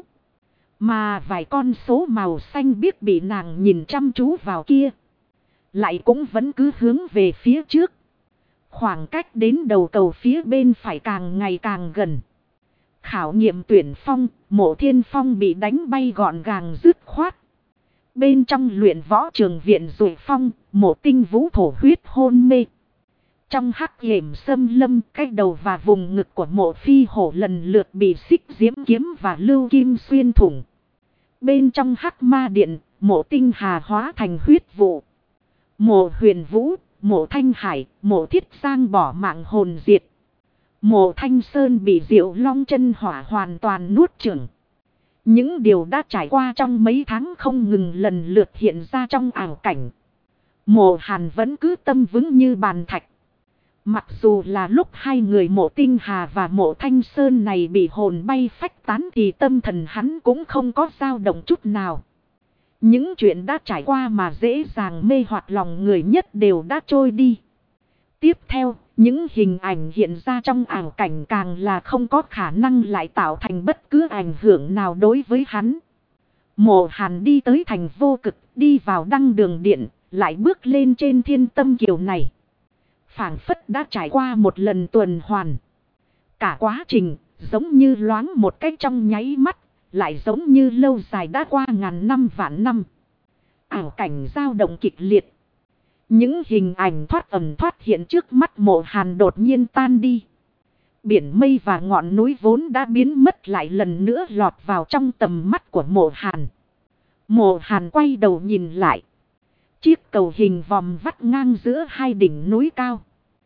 Mà vài con số màu xanh biếc bị nàng nhìn chăm chú vào kia. Lại cũng vẫn cứ hướng về phía trước. Khoảng cách đến đầu cầu phía bên phải càng ngày càng gần. Khảo nghiệm tuyển phong, Mộ Thiên Phong bị đánh bay gọn gàng dứt khoát. Bên trong luyện võ trường viện Dụ Phong, Mộ Tinh Vũ thổ huyết hôn mê. Trong hắc hiểm xâm lâm, cái đầu và vùng ngực của Mộ Phi Hổ lần lượt bị xích diễm kiếm và lưu kim xuyên thủng. Bên trong hắc ma điện, Mộ Tinh Hà hóa thành huyết vụ. Mộ Huyền Vũ, Mộ Thanh Hải, Mộ Thiết Giang bỏ mạng hồn diệt. Mộ Thanh Sơn bị Diệu Long chân hỏa hoàn toàn nuốt chửng. Những điều đã trải qua trong mấy tháng không ngừng lần lượt hiện ra trong ảo cảnh. Mộ Hàn vẫn cứ tâm vững như bàn thạch. Mặc dù là lúc hai người Mộ Tinh Hà và Mộ Thanh Sơn này bị hồn bay phách tán thì tâm thần hắn cũng không có dao động chút nào. Những chuyện đã trải qua mà dễ dàng mê hoặc lòng người nhất đều đã trôi đi. Tiếp theo, những hình ảnh hiện ra trong ảo cảnh càng là không có khả năng lại tạo thành bất cứ ảnh hưởng nào đối với hắn. Mộ Hàn đi tới thành Vô Cực, đi vào Đăng Đường Điện, lại bước lên trên Thiên Tâm Kiều này. Phảng phất đã trải qua một lần tuần hoàn. Cả quá trình giống như loáng một cách trong nháy mắt, lại giống như lâu dài đã qua ngàn năm vạn năm. Ảo cảnh dao động kịch liệt. Những hình ảnh thoát ẩn thoát hiện trước mắt Mộ Hàn đột nhiên tan đi. Biển mây và ngọn núi vốn đã biến mất lại lần nữa lọt vào trong tầm mắt của Mộ Hàn. Mộ Hàn quay đầu nhìn lại. Chiếc cầu hình vòm vắt ngang giữa hai đỉnh núi cao.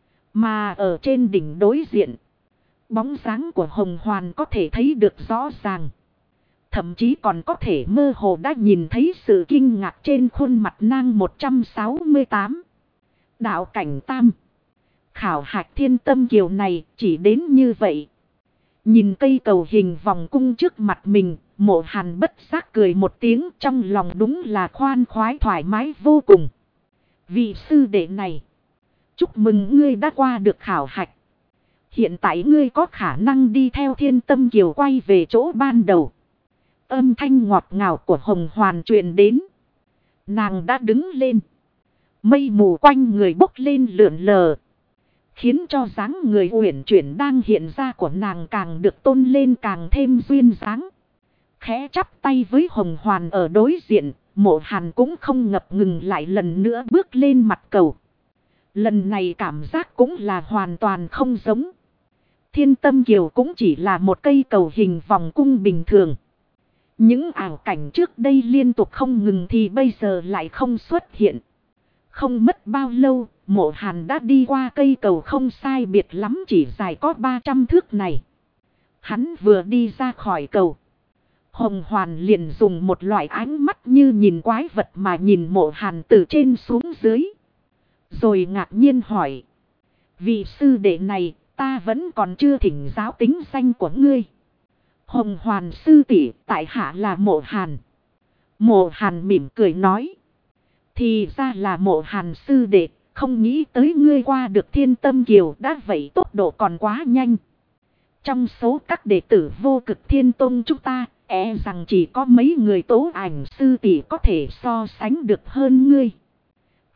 Mà ở trên đỉnh đối diện, bóng dáng của Hồng Hoàn có thể thấy được rõ ràng. Thậm chí còn có thể mơ hồ đã nhìn thấy sự kinh ngạc trên khuôn mặt nàng một trăm sáu mươi tám. Đạo cảnh tam. Khảo hạch Thiên Tâm Kiều này chỉ đến như vậy. Nhìn cây cầu hình vòng cung trước mặt mình, Mộ Hàn bất giác cười một tiếng, trong lòng đúng là khoan khoái thoải mái vô cùng. Vị sư đệ này, chúc mừng ngươi đã qua được khảo hạch. Hiện tại ngươi có khả năng đi theo Thiên Tâm Kiều quay về chỗ ban đầu. Âm thanh ngọt ngào của Hồng Hoàn truyền đến. Nàng đã đứng lên. Mây mù quanh người bốc lên lượn lờ. Khiến cho dáng người uyển chuyển đang hiện ra của nàng càng được tôn lên càng thêm duyên dáng. Khẽ chắp tay với Hồng Hoàn ở đối diện, Mộ Hàn cũng không ngập ngừng lại lần nữa bước lên mặt cầu. Lần này cảm giác cũng là hoàn toàn không giống. Thiên Tâm Kiều cũng chỉ là một cây cầu hình vòng cung bình thường. Những ảo cảnh trước đây liên tục không ngừng thì bây giờ lại không xuất hiện. Không mất bao lâu, Mộ Hàn đã đi qua cây cầu không sai biệt lắm chỉ dài có ba trăm thước này. Hắn vừa đi ra khỏi cầu. Hồng Hoàn liền dùng một loại ánh mắt như nhìn quái vật mà nhìn Mộ Hàn từ trên xuống dưới. Rồi ngạc nhiên hỏi. Vị sư đệ này ta vẫn còn chưa thỉnh giáo tính danh của ngươi. Hồng Hoàn sư tỷ, tại hạ là Mộ Hàn. Mộ Hàn mỉm cười nói. Thì ra là Mộ Hàn sư đệ, không nghĩ tới ngươi qua được Thiên Tâm Kiều đã vậy tốc độ còn quá nhanh. Trong số các đệ tử Vô Cực Thiên Tông chúng ta, e rằng chỉ có mấy người Tố Ảnh sư tỷ có thể so sánh được hơn ngươi.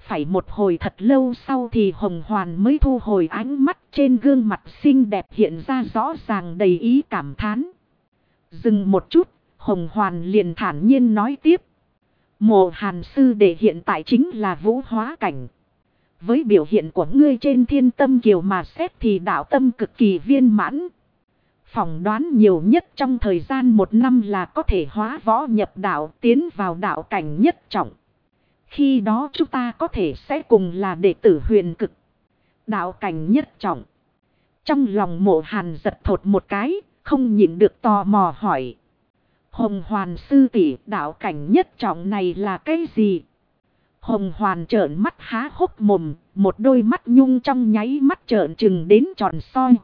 Phải một hồi thật lâu sau thì Hồng Hoàn mới thu hồi ánh mắt, trên gương mặt xinh đẹp hiện ra rõ ràng đầy ý cảm thán. Dừng một chút, Hồng Hoàn liền thản nhiên nói tiếp. Mộ Hàn sư đệ hiện tại chính là vũ hóa cảnh. Với biểu hiện của ngươi trên Thiên Tâm Kiều mà xét thì đạo tâm cực kỳ viên mãn. Phỏng đoán nhiều nhất trong thời gian một năm là có thể hóa võ nhập đạo, tiến vào đạo cảnh nhất trọng. Khi đó chúng ta có thể sẽ cùng là đệ tử huyền cực. Đạo cảnh nhất trọng. Trong lòng Mộ Hàn giật thột một cái, không nhịn được tò mò hỏi. Hồng Hoàn sư tỷ, đạo cảnh nhất trọng này là cái gì? Hồng Hoàn trợn mắt há hốc mồm, một đôi mắt nhung trong nháy mắt trợn trừng đến tròn soi.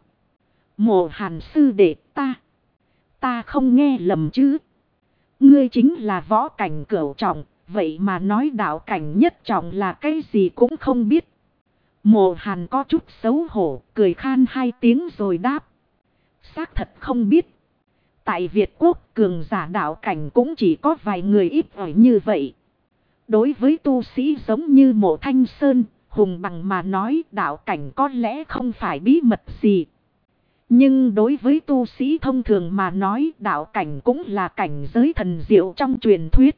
Mộ Hàn sư đệ, ta, ta không nghe lầm chứ? Ngươi chính là võ cảnh cửu trọng, vậy mà nói đạo cảnh nhất trọng là cái gì cũng không biết. Mộ Hàn có chút xấu hổ, cười khan hai tiếng rồi đáp. Xác thật không biết. Tại Việt Quốc, cường giả đạo cảnh cũng chỉ có vài người ít ỏi như vậy. Đối với tu sĩ giống như Mộ Thanh Sơn, Hùng Bằng mà nói đạo cảnh có lẽ không phải bí mật gì. Nhưng đối với tu sĩ thông thường mà nói đạo cảnh cũng là cảnh giới thần diệu trong truyền thuyết.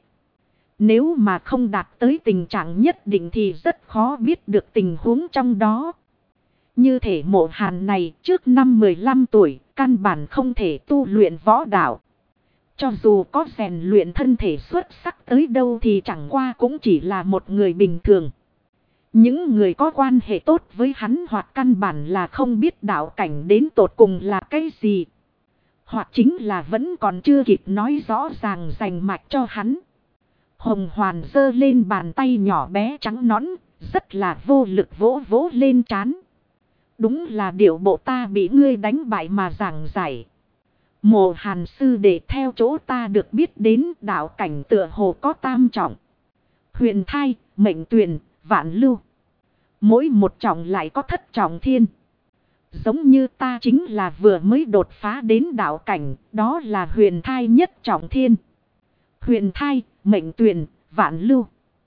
Nếu mà không đạt tới tình trạng nhất định thì rất khó biết được tình huống trong đó. Như thể Mộ Hàn này trước năm mười lăm tuổi, căn bản không thể tu luyện võ đạo. Cho dù có rèn luyện thân thể xuất sắc tới đâu thì chẳng qua cũng chỉ là một người bình thường. Những người có quan hệ tốt với hắn hoặc căn bản là không biết đạo cảnh đến tột cùng là cái gì. Hoặc chính là vẫn còn chưa kịp nói rõ ràng rành mạch cho hắn. Hồng Hoàn giơ lên bàn tay nhỏ bé trắng nõn, rất là vô lực vỗ vỗ lên trán. Đúng là điệu bộ ta bị ngươi đánh bại mà giảng giải. Mộ Hàn sư đệ, theo chỗ ta được biết đến đạo cảnh tựa hồ có tam trọng. Huyền thai, mệnh tuyền, vạn lưu. Mỗi một trọng lại có thất trọng thiên. Giống như ta chính là vừa mới đột phá đến đạo cảnh, đó là huyền thai nhất trọng thiên. Huyền thai, mệnh tuyền, vạn lưu.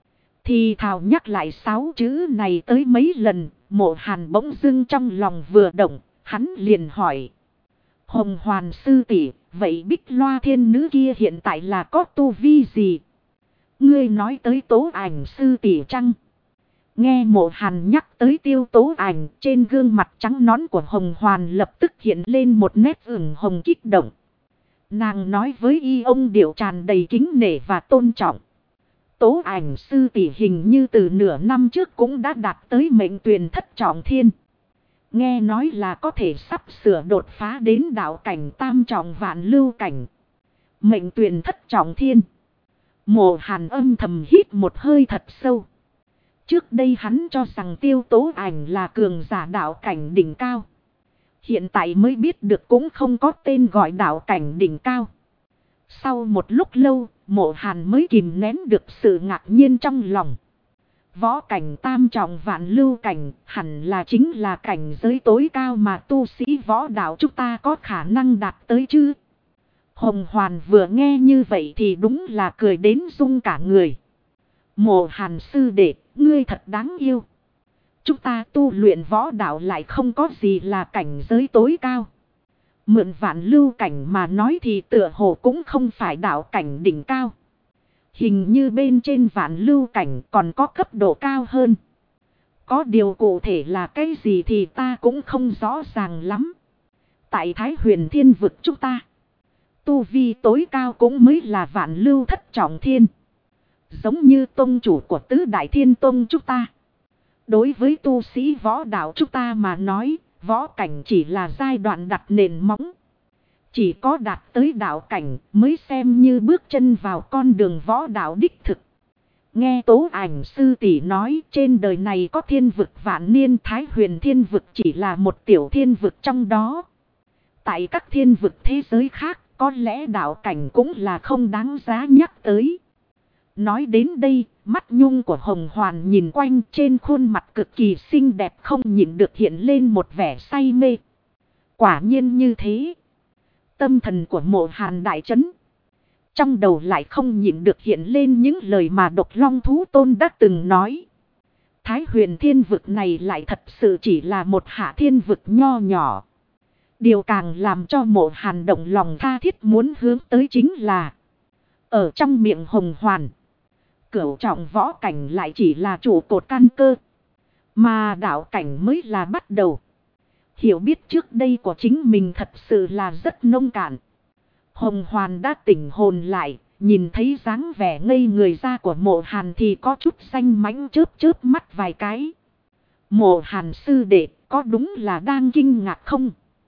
Thì thào nhắc lại sáu chữ này tới mấy lần, Mộ Hàn bỗng dưng trong lòng vừa động, hắn liền hỏi. Hồng Hoàn sư tỷ, vậy Bích Loa thiên nữ kia hiện tại là có tu vi gì? Ngươi nói tới Tố Ảnh sư tỷ chăng? Nghe Mộ Hàn nhắc tới Tiêu Tố Ảnh, trên gương mặt trắng nõn của Hồng Hoàn lập tức hiện lên một nét ửng hồng kích động. Nàng nói với y ông điệu tràn đầy kính nể và tôn trọng. Tố Ảnh sư tỷ hình như từ nửa năm trước cũng đã đạt tới mệnh tuyền thất trọng thiên. Nghe nói là có thể sắp sửa đột phá đến đạo cảnh tam trọng vạn lưu cảnh. Mệnh tuyền thất trọng thiên. Mộ Hàn âm thầm hít một hơi thật sâu. Trước đây hắn cho rằng Tiêu Tố Ảnh là cường giả đạo cảnh đỉnh cao. Hiện tại mới biết được cũng không có tên gọi đạo cảnh đỉnh cao. Sau một lúc lâu, Mộ Hàn mới kìm nén được sự ngạc nhiên trong lòng. Võ cảnh tam trọng vạn lưu cảnh hẳn là chính là cảnh giới tối cao mà tu sĩ võ đạo chúng ta có khả năng đạt tới chứ. Hồng Hoàn vừa nghe như vậy thì đúng là cười đến rung cả người. Mộ Hàn sư đệ, ngươi thật đáng yêu. Chúng ta tu luyện võ đạo lại không có gì là cảnh giới tối cao. Mượn vạn lưu cảnh mà nói thì tựa hồ cũng không phải đạo cảnh đỉnh cao. Hình như bên trên vạn lưu cảnh còn có cấp độ cao hơn. Có điều cụ thể là cái gì thì ta cũng không rõ ràng lắm. Tại Thái Huyền Thiên vực chúng ta, tu vi tối cao cũng mới là vạn lưu thất trọng thiên. Giống như tông chủ của tứ đại thiên tông chúng ta. Đối với tu sĩ võ đạo chúng ta mà nói, võ cảnh chỉ là giai đoạn đặt nền móng. Chỉ có đạt tới đạo cảnh mới xem như bước chân vào con đường võ đạo đích thực. Nghe Tố Ảnh sư tỷ nói trên đời này có thiên vực vạn niên, Thái Huyền Thiên vực chỉ là một tiểu thiên vực trong đó. Tại các thiên vực thế giới khác có lẽ đạo cảnh cũng là không đáng giá nhắc tới. Nói đến đây, mắt nhung của Hồng Hoàn nhìn quanh, trên khuôn mặt cực kỳ xinh đẹp không nhịn được hiện lên một vẻ say mê. Quả nhiên như thế. Tâm thần của Mộ Hàn đại chấn. Trong đầu lại không nhịn được hiện lên những lời mà Độc Long Thú Tôn đã từng nói. Thái Huyền thiên vực này lại thật sự chỉ là một hạ thiên vực nho nhỏ. Điều càng làm cho Mộ Hàn động lòng tha thiết muốn hướng tới chính là ở trong miệng Hồng Hoàn, cửu trọng võ cảnh lại chỉ là trụ cột căn cơ, mà đạo cảnh mới là bắt đầu. Hiểu biết trước đây của chính mình thật sự là rất nông cạn. Hồng Hoàn đã tỉnh hồn lại, nhìn thấy dáng vẻ ngây người ra của Mộ Hàn thì có chút xanh mánh chớp chớp mắt vài cái. Mộ Hàn sư đệ, có đúng là đang kinh ngạc không?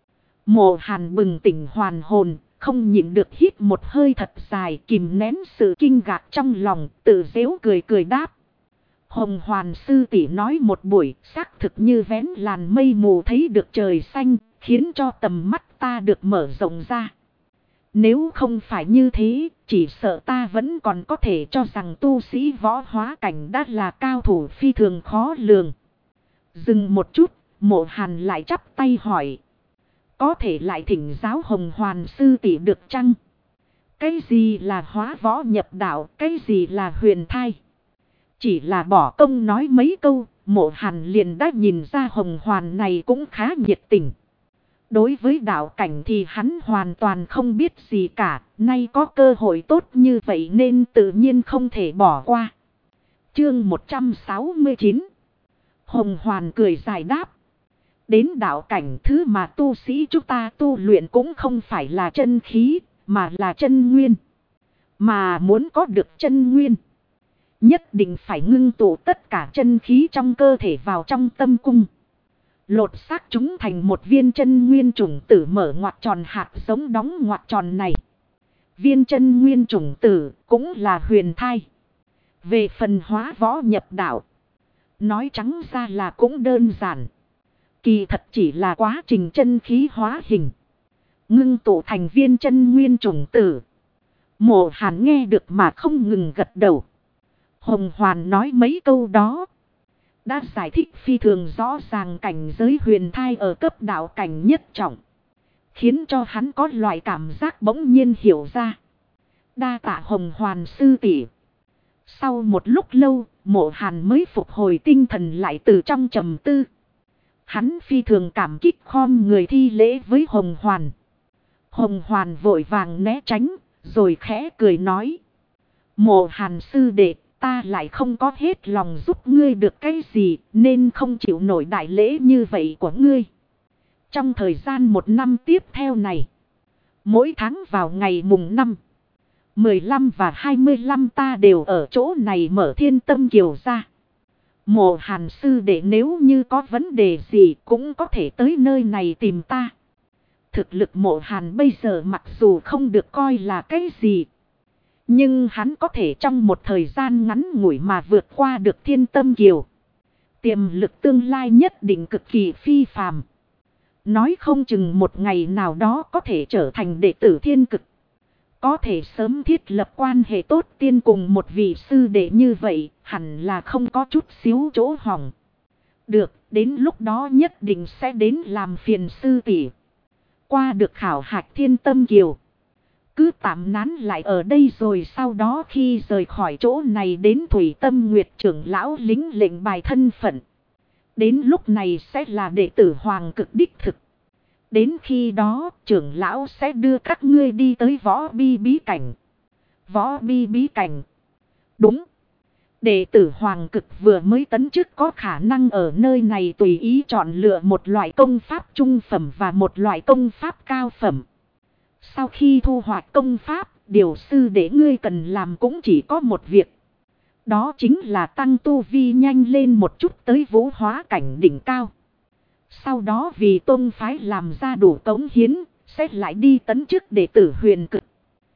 Mộ Hàn bừng tỉnh hoàn hồn, không nhịn được hít một hơi thật dài, kìm nén sự kinh ngạc trong lòng, tự giễu cười cười đáp. Hồng Hoàn sư tỷ nói một buổi, xác thực như vén làn mây mù thấy được trời xanh, khiến cho tầm mắt ta được mở rộng ra. Nếu không phải như thế, chỉ sợ ta vẫn còn có thể cho rằng tu sĩ võ hóa cảnh đã là cao thủ phi thường khó lường. Dừng một chút, Mộ Hàn lại chắp tay hỏi. Có thể lại thỉnh giáo Hồng Hoàn sư tỷ được chăng? Cái gì là hóa võ nhập đạo, cái gì là huyền thai? Chỉ là bỏ công nói mấy câu, Mộ Hàn liền đã nhìn ra Hồng Hoàn này cũng khá nhiệt tình. Đối với đạo cảnh thì hắn hoàn toàn không biết gì cả, nay có cơ hội tốt như vậy nên tự nhiên không thể bỏ qua. Chương một trăm sáu mươi chín. Hồng Hoàn cười giải đáp. Đến đạo cảnh thứ mà tu sĩ chúng ta tu luyện cũng không phải là chân khí, mà là chân nguyên. Mà muốn có được chân nguyên, nhất định phải ngưng tụ tất cả chân khí trong cơ thể vào trong tâm cung. Lột xác chúng thành một viên chân nguyên chủng tử mở ngoặc tròn hạt giống đóng ngoặc tròn này. Viên chân nguyên chủng tử cũng là huyền thai. Về phần hóa võ nhập đạo, nói trắng ra là cũng đơn giản. Kỳ thật chỉ là quá trình chân khí hóa hình, ngưng tụ thành viên chân nguyên chủng tử. Mộ Hàn nghe được mà không ngừng gật đầu. Hồng Hoàn nói mấy câu đó đã giải thích phi thường rõ ràng cảnh giới huyền thai ở cấp đạo cảnh nhất trọng, khiến cho hắn có loại cảm giác bỗng nhiên hiểu ra. Đa tạ Hồng Hoàn sư tỷ. Sau một lúc lâu, Mộ Hàn mới phục hồi tinh thần lại từ trong trầm tư. Hắn phi thường cảm kích khom người thi lễ với Hồng Hoàn. Hồng Hoàn vội vàng né tránh, rồi khẽ cười nói. Mộ Hàn sư đệ, ta lại không có hết lòng giúp ngươi được cái gì, nên không chịu nổi đại lễ như vậy của ngươi. Trong thời gian một năm tiếp theo này, mỗi tháng vào ngày mùng năm, mười lăm và hai mươi lăm ta đều ở chỗ này mở Thiên Tâm Kiều ra. Mộ Hàn sư đệ nếu như có vấn đề gì cũng có thể tới nơi này tìm ta. Thực lực Mộ Hàn bây giờ mặc dù không được coi là cái gì, nhưng hắn có thể trong một thời gian ngắn ngủi mà vượt qua được Thiên Tâm Kiều. Tiềm lực tương lai nhất định cực kỳ phi phàm. Nói không chừng một ngày nào đó có thể trở thành đệ tử Thiên Cực. Có thể sớm thiết lập quan hệ tốt tiên cùng một vị sư đệ như vậy, hẳn là không có chút xíu chỗ hỏng. Được, đến lúc đó nhất định sẽ đến làm phiền sư tỷ. Qua được khảo hạch Thiên Tâm Kiều, cứ tạm nán lại ở đây rồi sau đó khi rời khỏi chỗ này đến Thủy Tâm Nguyệt trưởng lão lính lệnh bài thân phận. Đến lúc này sẽ là đệ tử Hoàng Cực đích thực. Đến khi đó trưởng lão sẽ đưa các ngươi đi tới võ bi bí cảnh. Võ bi bí cảnh. Đúng. Đệ tử Hoàng Cực vừa mới tấn chức có khả năng ở nơi này tùy ý chọn lựa một loại công pháp trung phẩm và một loại công pháp cao phẩm. Sau khi thu hoạch công pháp, điều sư để ngươi cần làm cũng chỉ có một việc. Đó chính là tăng tu vi nhanh lên một chút tới vũ hóa cảnh đỉnh cao. Sau đó vì tôn phái làm ra đủ cống hiến, sẽ lại đi tấn chức đệ tử Huyền Cực.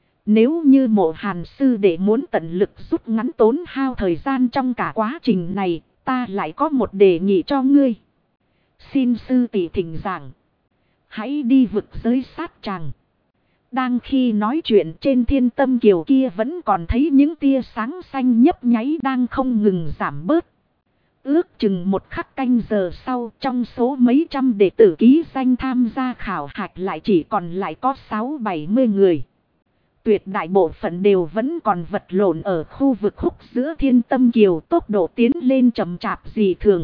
Nếu như Mộ Hàn sư đệ muốn tận lực rút ngắn tốn hao thời gian trong cả quá trình này, ta lại có một đề nghị cho ngươi. Xin sư tỷ thỉnh giảng. Hãy đi vực giới sát tràng. Đang khi nói chuyện trên Thiên Tâm Kiều kia vẫn còn thấy những tia sáng xanh nhấp nháy đang không ngừng giảm bớt. Ước chừng một khắc canh giờ sau, trong số mấy trăm đệ tử ký danh tham gia khảo hạch lại chỉ còn lại có sáu bảy mươi người. Tuyệt đại bộ phận đều vẫn còn vật lộn ở khu vực khúc giữa Thiên Tâm Kiều, tốc độ tiến lên chậm chạp dị thường.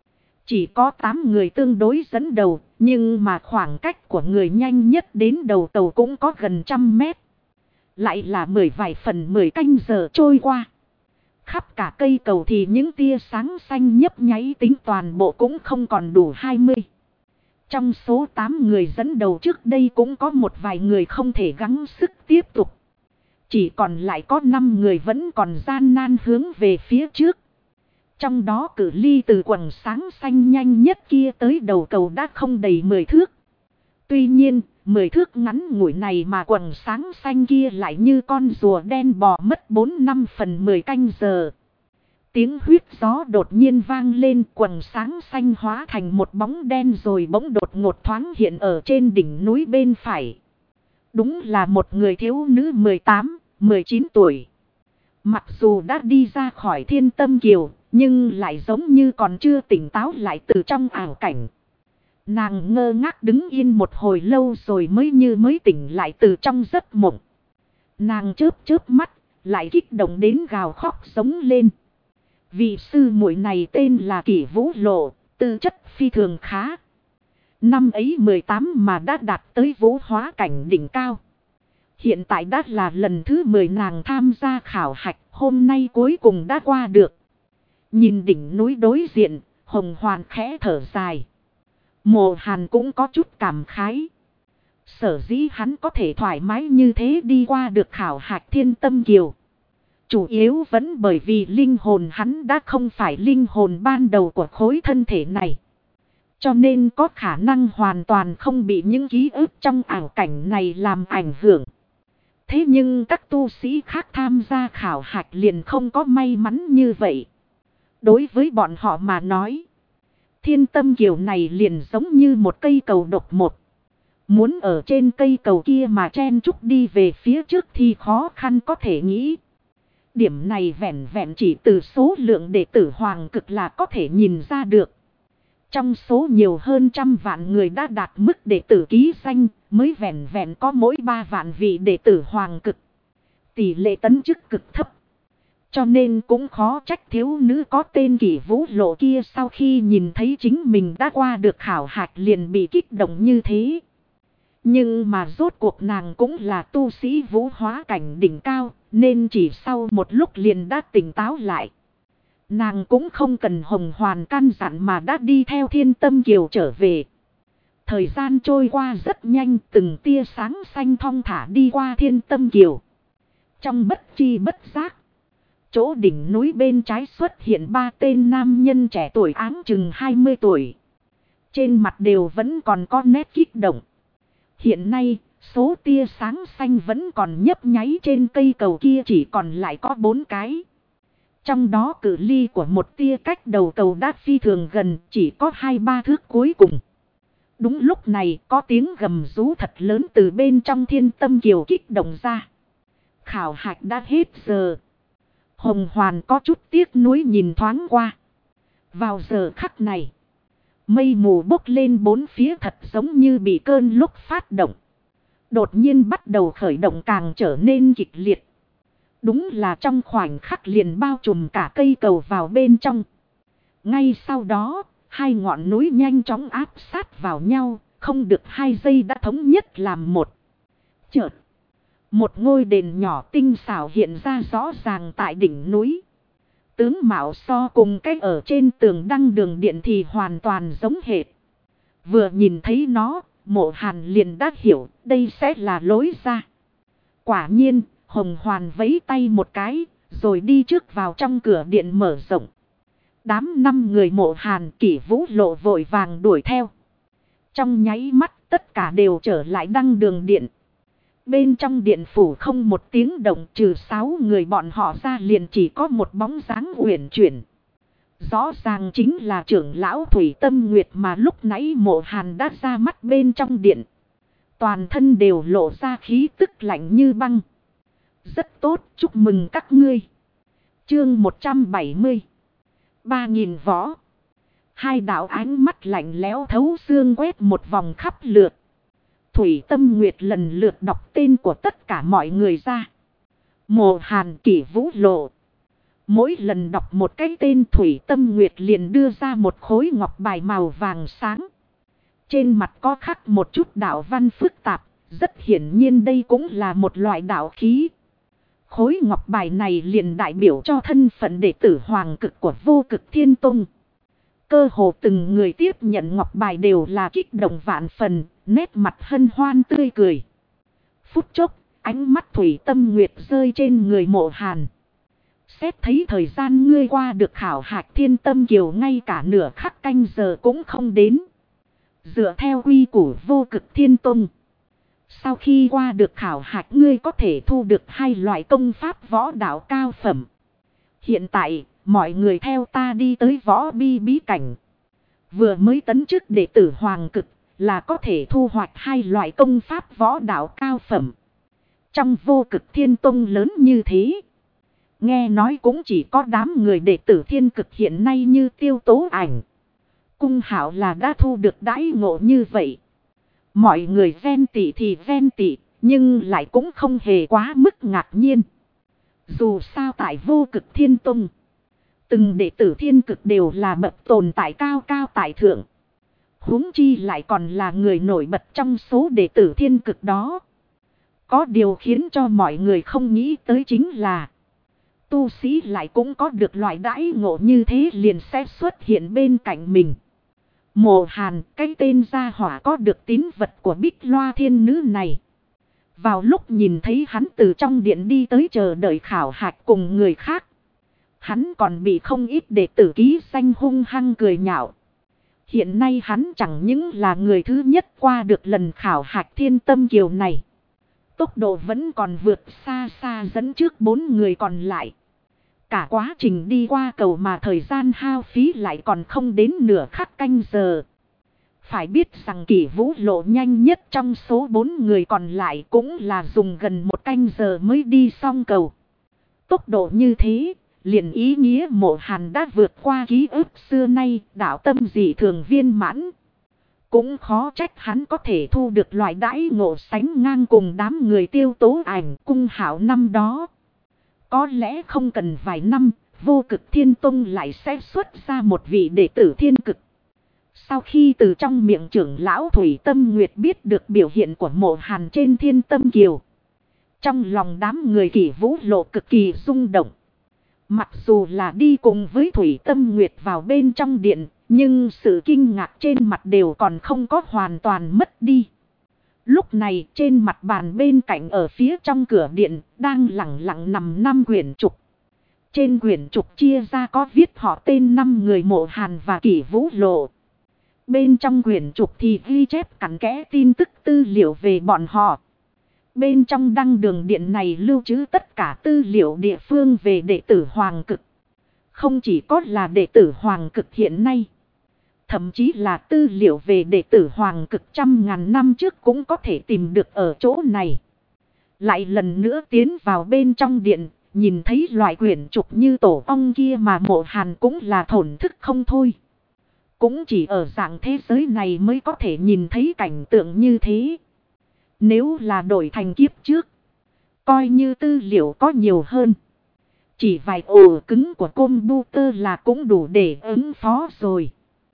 Chỉ có tám người tương đối dẫn đầu, nhưng mà khoảng cách của người nhanh nhất đến đầu tàu cũng có gần trăm mét. Lại là mười vài phần mười canh giờ trôi qua. Khắp cả cây cầu thì những tia sáng xanh nhấp nháy tính toàn bộ cũng không còn đủ hai mươi. Trong số tám người dẫn đầu trước đây cũng có một vài người không thể gắng sức tiếp tục. Chỉ còn lại có năm người vẫn còn gian nan hướng về phía trước. Trong đó cự ly từ quầng sáng xanh nhanh nhất kia tới đầu cầu đã không đầy mười thước. Tuy nhiên, mười thước ngắn ngủi này mà quầng sáng xanh kia lại như con rùa đen bò mất bốn năm phần mười canh giờ. Tiếng huýt gió đột nhiên vang lên, quầng sáng xanh hóa thành một bóng đen rồi bỗng đột ngột thoáng hiện ở trên đỉnh núi bên phải. Đúng là một người thiếu nữ mười tám, mười chín tuổi. Mặc dù đã đi ra khỏi Thiên Tâm Kiều, nhưng lại giống như còn chưa tỉnh táo lại từ trong ảo cảnh. Nàng ngơ ngác đứng yên một hồi lâu rồi mới như mới tỉnh lại từ trong giấc mộng. Nàng chớp chớp mắt, lại kích động đến gào khóc sống lên. Vị sư muội này tên là Kỷ Vũ Lộ, tư chất phi thường khá. Năm ấy mười tám mà đã đạt tới vũ hóa cảnh đỉnh cao. Hiện tại đã là lần thứ mười nàng tham gia khảo hạch, hôm nay cuối cùng đã qua được. Nhìn đỉnh núi đối diện, Hồng Hoàn khẽ thở dài. Mộ Hàn cũng có chút cảm khái. Sở dĩ hắn có thể thoải mái như thế đi qua được khảo hạch Thiên Tâm Kiều. Chủ yếu vẫn bởi vì linh hồn hắn đã không phải linh hồn ban đầu của khối thân thể này. Cho nên có khả năng hoàn toàn không bị những ký ức trong ảo cảnh này làm ảnh hưởng. Thế nhưng các tu sĩ khác tham gia khảo hạch liền không có may mắn như vậy. Đối với bọn họ mà nói, Thiên Tâm Kiều này liền giống như một cây cầu độc một. Muốn ở trên cây cầu kia mà chen chúc đi về phía trước thì khó khăn có thể nghĩ. Điểm này vẹn vẹn chỉ từ số lượng đệ tử hoàng cực là có thể nhìn ra được. Trong số nhiều hơn trăm vạn người đã đạt mức đệ tử ký danh, mới vẹn vẹn có mỗi ba vạn vị đệ tử hoàng cực. Tỷ lệ tấn chức cực thấp. Cho nên cũng khó trách thiếu nữ có tên Kỷ Vũ Lộ kia sau khi nhìn thấy chính mình đã qua được khảo hạch liền bị kích động như thế. Nhưng mà rốt cuộc nàng cũng là tu sĩ vũ hóa cảnh đỉnh cao, nên chỉ sau một lúc liền đã tỉnh táo lại. Nàng cũng không cần Hồng Hoàn căn dặn mà đã đi theo Thiên Tâm Kiều trở về. Thời gian trôi qua rất nhanh, từng tia sáng xanh thong thả đi qua Thiên Tâm Kiều. Trong bất chi bất giác, chỗ đỉnh núi bên trái xuất hiện ba tên nam nhân trẻ tuổi áng chừng hai mươi tuổi. Trên mặt đều vẫn còn có nét kích động. Hiện nay, số tia sáng xanh vẫn còn nhấp nháy trên cây cầu kia chỉ còn lại có bốn cái. Trong đó cự ly của một tia cách đầu cầu đã phi thường gần, chỉ có hai ba thước cuối cùng. Đúng lúc này có tiếng gầm rú thật lớn từ bên trong Thiên Tâm Kiều kích động ra. Khảo hạch đã hết giờ. Hồng Hoàn có chút tiếc nuối nhìn thoáng qua. Vào giờ khắc này, mây mù bốc lên bốn phía thật giống như bị cơn lốc phát động. Đột nhiên bắt đầu khởi động càng trở nên kịch liệt. Đúng là trong khoảnh khắc liền bao trùm cả cây cầu vào bên trong. Ngay sau đó, hai ngọn núi nhanh chóng áp sát vào nhau, không được hai giây đã thống nhất làm một. Chợt, một ngôi đền nhỏ tinh xảo hiện ra rõ ràng tại đỉnh núi. Tướng mạo so cùng cái ở trên tường đăng đường điện thì hoàn toàn giống hệt. Vừa nhìn thấy nó, Mộ Hàn liền đã hiểu đây sẽ là lối ra. Quả nhiên, Hồng Hoàn vẫy tay một cái, rồi đi trước vào trong cửa điện mở rộng. Đám năm người Mộ Hàn, Kỷ Vũ Lộ vội vàng đuổi theo. Trong nháy mắt tất cả đều trở lại đăng đường điện. Bên trong điện phủ không một tiếng động, trừ sáu người bọn họ ra liền chỉ có một bóng dáng uyển chuyển. Rõ ràng chính là trưởng lão Thủy Tâm Nguyệt mà lúc nãy Mộ Hàn đã ra mắt bên trong điện. Toàn thân đều lộ ra khí tức lạnh như băng. Rất tốt, chúc mừng các ngươi. Chương một trăm bảy mươi. Ba nghìn võ. Hai đạo ánh mắt lạnh lẽo thấu xương quét một vòng khắp lượt. Thủy Tâm Nguyệt lần lượt đọc tên của tất cả mọi người ra. Mộ Hàn, Kỷ Vũ Lộ. Mỗi lần đọc một cái tên Thủy Tâm Nguyệt liền đưa ra một khối ngọc bài màu vàng sáng. Trên mặt có khắc một chút đạo văn phức tạp. Rất hiển nhiên đây cũng là một loại đạo khí. Khối ngọc bài này liền đại biểu cho thân phận đệ tử hoàng cực của Vô Cực Thiên Tông. Cơ hồ từng người tiếp nhận ngọc bài đều là kích động vạn phần, nét mặt hân hoan tươi cười. Phút chốc, ánh mắt Thủy Tâm Nguyệt rơi trên người Mộ Hàn. Xét thấy thời gian ngươi qua được khảo hạch Thiên Tâm Kiều ngay cả nửa khắc canh giờ cũng không đến. Dựa theo quy củ Vô Cực Thiên Tông. Sau khi qua được khảo hạch ngươi có thể thu được hai loại công pháp võ đạo cao phẩm. Hiện tại, mọi người theo ta đi tới võ bi bí cảnh. Vừa mới tấn chức đệ tử hoàng cực là có thể thu hoạch hai loại công pháp võ đạo cao phẩm. Trong Vô Cực Thiên Tông lớn như thế. Nghe nói cũng chỉ có đám người đệ tử thiên cực hiện nay như Tiêu Tố Ảnh. Cung Hạo là đã thu được đãi ngộ như vậy. Mọi người ven tị thì ven tị, nhưng lại cũng không hề quá mức ngạc nhiên. Dù sao tại Vô Cực Thiên Tông, từng đệ tử thiên cực đều là bậc tồn tại cao cao tại thượng. Huống chi lại còn là người nổi bật trong số đệ tử thiên cực đó. Có điều khiến cho mọi người không nghĩ tới chính là tu sĩ lại cũng có được loại đãi ngộ như thế liền sẽ xuất hiện bên cạnh mình. Mộ Hàn, cái tên gia hỏa có được tín vật của Bích Loa Thiên Nữ này. Vào lúc nhìn thấy hắn từ trong điện đi tới chờ đợi khảo hạch cùng người khác. Hắn còn bị không ít đệ tử ký danh hung hăng cười nhạo. Hiện nay hắn chẳng những là người thứ nhất qua được lần khảo hạch Thiên Tâm Kiều này. Tốc độ vẫn còn vượt xa xa dẫn trước bốn người còn lại. Cả quá trình đi qua cầu mà thời gian hao phí lại còn không đến nửa khắc canh giờ. Phải biết rằng Kỷ Vũ Lộ nhanh nhất trong số bốn người còn lại cũng là dùng gần một canh giờ mới đi xong cầu. Tốc độ như thế, liền ý nghĩa Mộ Hàn đã vượt qua ký ức xưa nay, đạo tâm dị thường viên mãn. Cũng khó trách hắn có thể thu được loại đãi ngộ sánh ngang cùng đám người Tiêu Tố Ảnh Cung Hạo năm đó. Có lẽ không cần vài năm, Vô Cực Thiên Tông lại sẽ xuất ra một vị đệ tử thiên cực. Sau khi từ trong miệng trưởng lão Thủy Tâm Nguyệt biết được biểu hiện của Mộ Hàn trên Thiên Tâm Kiều. Trong lòng đám người Kỷ Vũ Lộ cực kỳ rung động. Mặc dù là đi cùng với Thủy Tâm Nguyệt vào bên trong điện, nhưng sự kinh ngạc trên mặt đều còn không có hoàn toàn mất đi. Lúc này trên mặt bàn bên cạnh ở phía trong cửa điện đang lẳng lặng nằm năm quyển trục. Trên quyển trục chia ra có viết họ tên năm người Mộ Hàn và Kỷ Vũ Lộ. Bên trong quyển trục thì ghi chép cặn kẽ tin tức tư liệu về bọn họ. Bên trong đăng đường điện này lưu trữ tất cả tư liệu địa phương về đệ tử hoàng cực. Không chỉ có là đệ tử hoàng cực hiện nay. Thậm chí là tư liệu về đệ tử hoàng cực trăm ngàn năm trước cũng có thể tìm được ở chỗ này. Lại lần nữa tiến vào bên trong điện, nhìn thấy loại quyển trục như tổ ong kia mà Mộ Hàn cũng là thổn thức không thôi. Cũng chỉ ở dạng thế giới này mới có thể nhìn thấy cảnh tượng như thế. Nếu là đổi thành kiếp trước, coi như tư liệu có nhiều hơn. Chỉ vài ổ cứng của computer là cũng đủ để ứng phó rồi.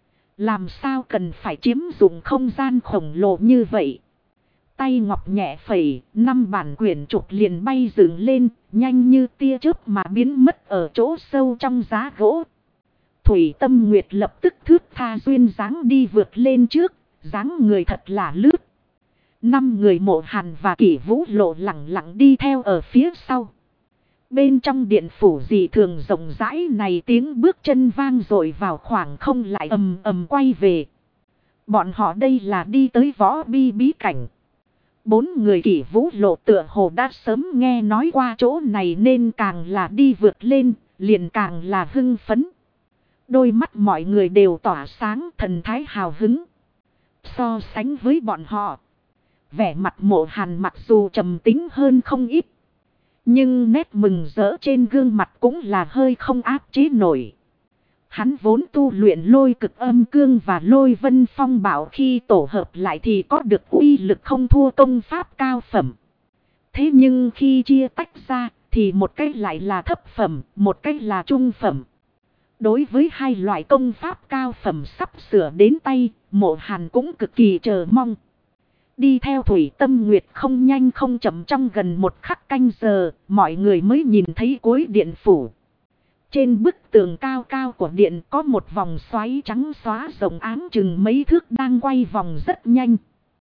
Làm sao cần phải chiếm dụng không gian khổng lồ như vậy. Tay ngọc nhẹ phẩy, năm bản quyển trục liền bay dựng lên, nhanh như tia chớp mà biến mất ở chỗ sâu trong giá gỗ. Thủy Tâm Nguyệt lập tức thước tha duyên dáng đi vượt lên trước, dáng người thật là lướt. Năm người Mộ Hàn và Kỷ Vũ Lộ lặng lặng đi theo ở phía sau. Bên trong điện phủ dị thường rộng rãi này tiếng bước chân vang dội vào khoảng không lại ầm ầm quay về. Bọn họ đây là đi tới võ bi bí cảnh. Bốn người Kỷ Vũ Lộ tựa hồ đã sớm nghe nói qua chỗ này nên càng là đi vượt lên, liền càng là hưng phấn. Đôi mắt mọi người đều tỏa sáng thần thái hào hứng. So sánh với bọn họ, vẻ mặt Mộ Hàn mặc dù trầm tính hơn không ít. Nhưng nét mừng rỡ trên gương mặt cũng là hơi không áp chế nổi. Hắn vốn tu luyện lôi cực âm cương và lôi vân phong bảo khi tổ hợp lại thì có được uy lực không thua công pháp cao phẩm. Thế nhưng khi chia tách ra thì một cái lại là thấp phẩm, một cái là trung phẩm. Đối với hai loại công pháp cao phẩm sắp sửa đến tay, Mộ Hàn cũng cực kỳ chờ mong. Đi theo Thủy Tâm Nguyệt không nhanh không chậm trong gần một khắc canh giờ, mọi người mới nhìn thấy cuối điện phủ. Trên bức tường cao cao của điện có một vòng xoáy trắng xóa rộng áng chừng mấy thước đang quay vòng rất nhanh.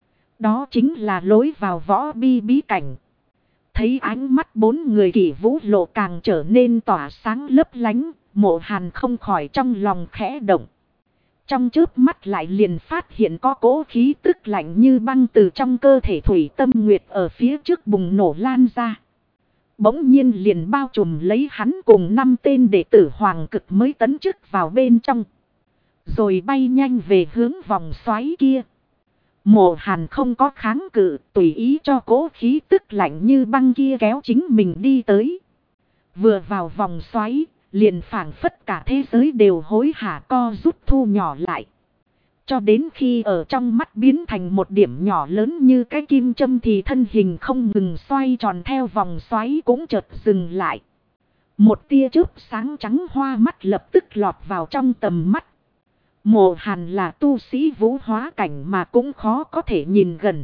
Đó chính là lối vào võ bi bí cảnh. Thấy ánh mắt bốn người Kỷ Vũ Lộ càng trở nên tỏa sáng lấp lánh, Mộ Hàn không khỏi trong lòng khẽ động. Trong chớp mắt lại liền phát hiện có cỗ khí tức lạnh như băng từ trong cơ thể Thủy Tâm Nguyệt ở phía trước bùng nổ lan ra. Bỗng nhiên liền bao trùm lấy hắn cùng năm tên đệ tử hoàng cực mới tấn chức vào bên trong. Rồi bay nhanh về hướng vòng xoáy kia. Mộ Hàn không có kháng cự, tùy ý cho cỗ khí tức lạnh như băng kia kéo chính mình đi tới. Vừa vào vòng xoáy, liền phảng phất cả thế giới đều hối hả co rút thu nhỏ lại. Cho đến khi ở trong mắt biến thành một điểm nhỏ lớn như cái kim châm thì thân hình không ngừng xoay tròn theo vòng xoáy cũng chợt dừng lại. Một tia chớp sáng trắng hoa mắt lập tức lọt vào trong tầm mắt. Mộ Hàn là tu sĩ vũ hóa cảnh mà cũng khó có thể nhìn gần.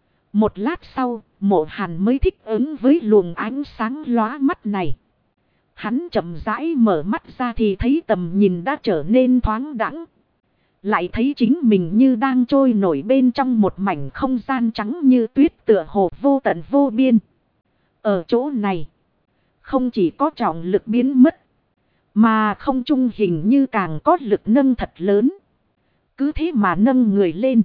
Một lát sau, Mộ Hàn mới thích ứng với luồng ánh sáng lóa mắt này. Hắn chậm rãi mở mắt ra thì thấy tầm nhìn đã trở nên thoáng đãng. Lại thấy chính mình như đang trôi nổi bên trong một mảnh không gian trắng như tuyết tựa hồ vô tận vô biên. Ở chỗ này, không chỉ có trọng lực biến mất, mà không trung hình như càng có lực nâng thật lớn. Cứ thế mà nâng người lên.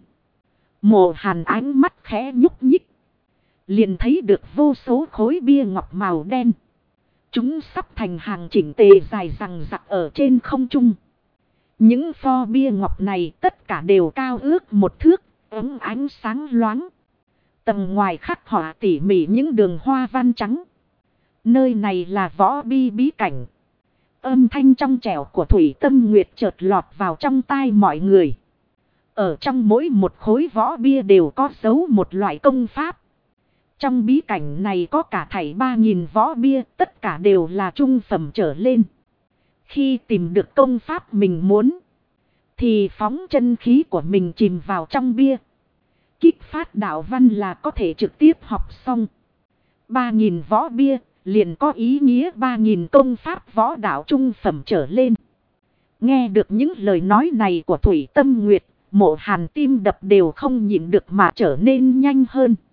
Mộ Hàn ánh mắt khẽ nhúc nhích. Liền thấy được vô số khối bia ngọc màu đen. Chúng sắp thành hàng chỉnh tề dài rằng rặc ở trên không trung. Những pho bia ngọc này tất cả đều cao ước một thước, ấm ánh sáng loáng. Tầng ngoài khắc họa tỉ mỉ những đường hoa văn trắng. Nơi này là võ bi bí cảnh. Âm thanh trong trẻo của Thủy Tâm Nguyệt chợt lọt vào trong tai mọi người. Ở trong mỗi một khối võ bia đều có dấu một loại công pháp. Trong bí cảnh này có cả thảy ba nghìn võ bia, tất cả đều là trung phẩm trở lên. Khi tìm được công pháp mình muốn, thì phóng chân khí của mình chìm vào trong bia. Kích phát đạo văn là có thể trực tiếp học xong. ba nghìn võ bia liền có ý nghĩa ba nghìn công pháp võ đạo trung phẩm trở lên. Nghe được những lời nói này của Thủy Tâm Nguyệt, Mộ Hàn tim đập đều không nhịn được mà trở nên nhanh hơn.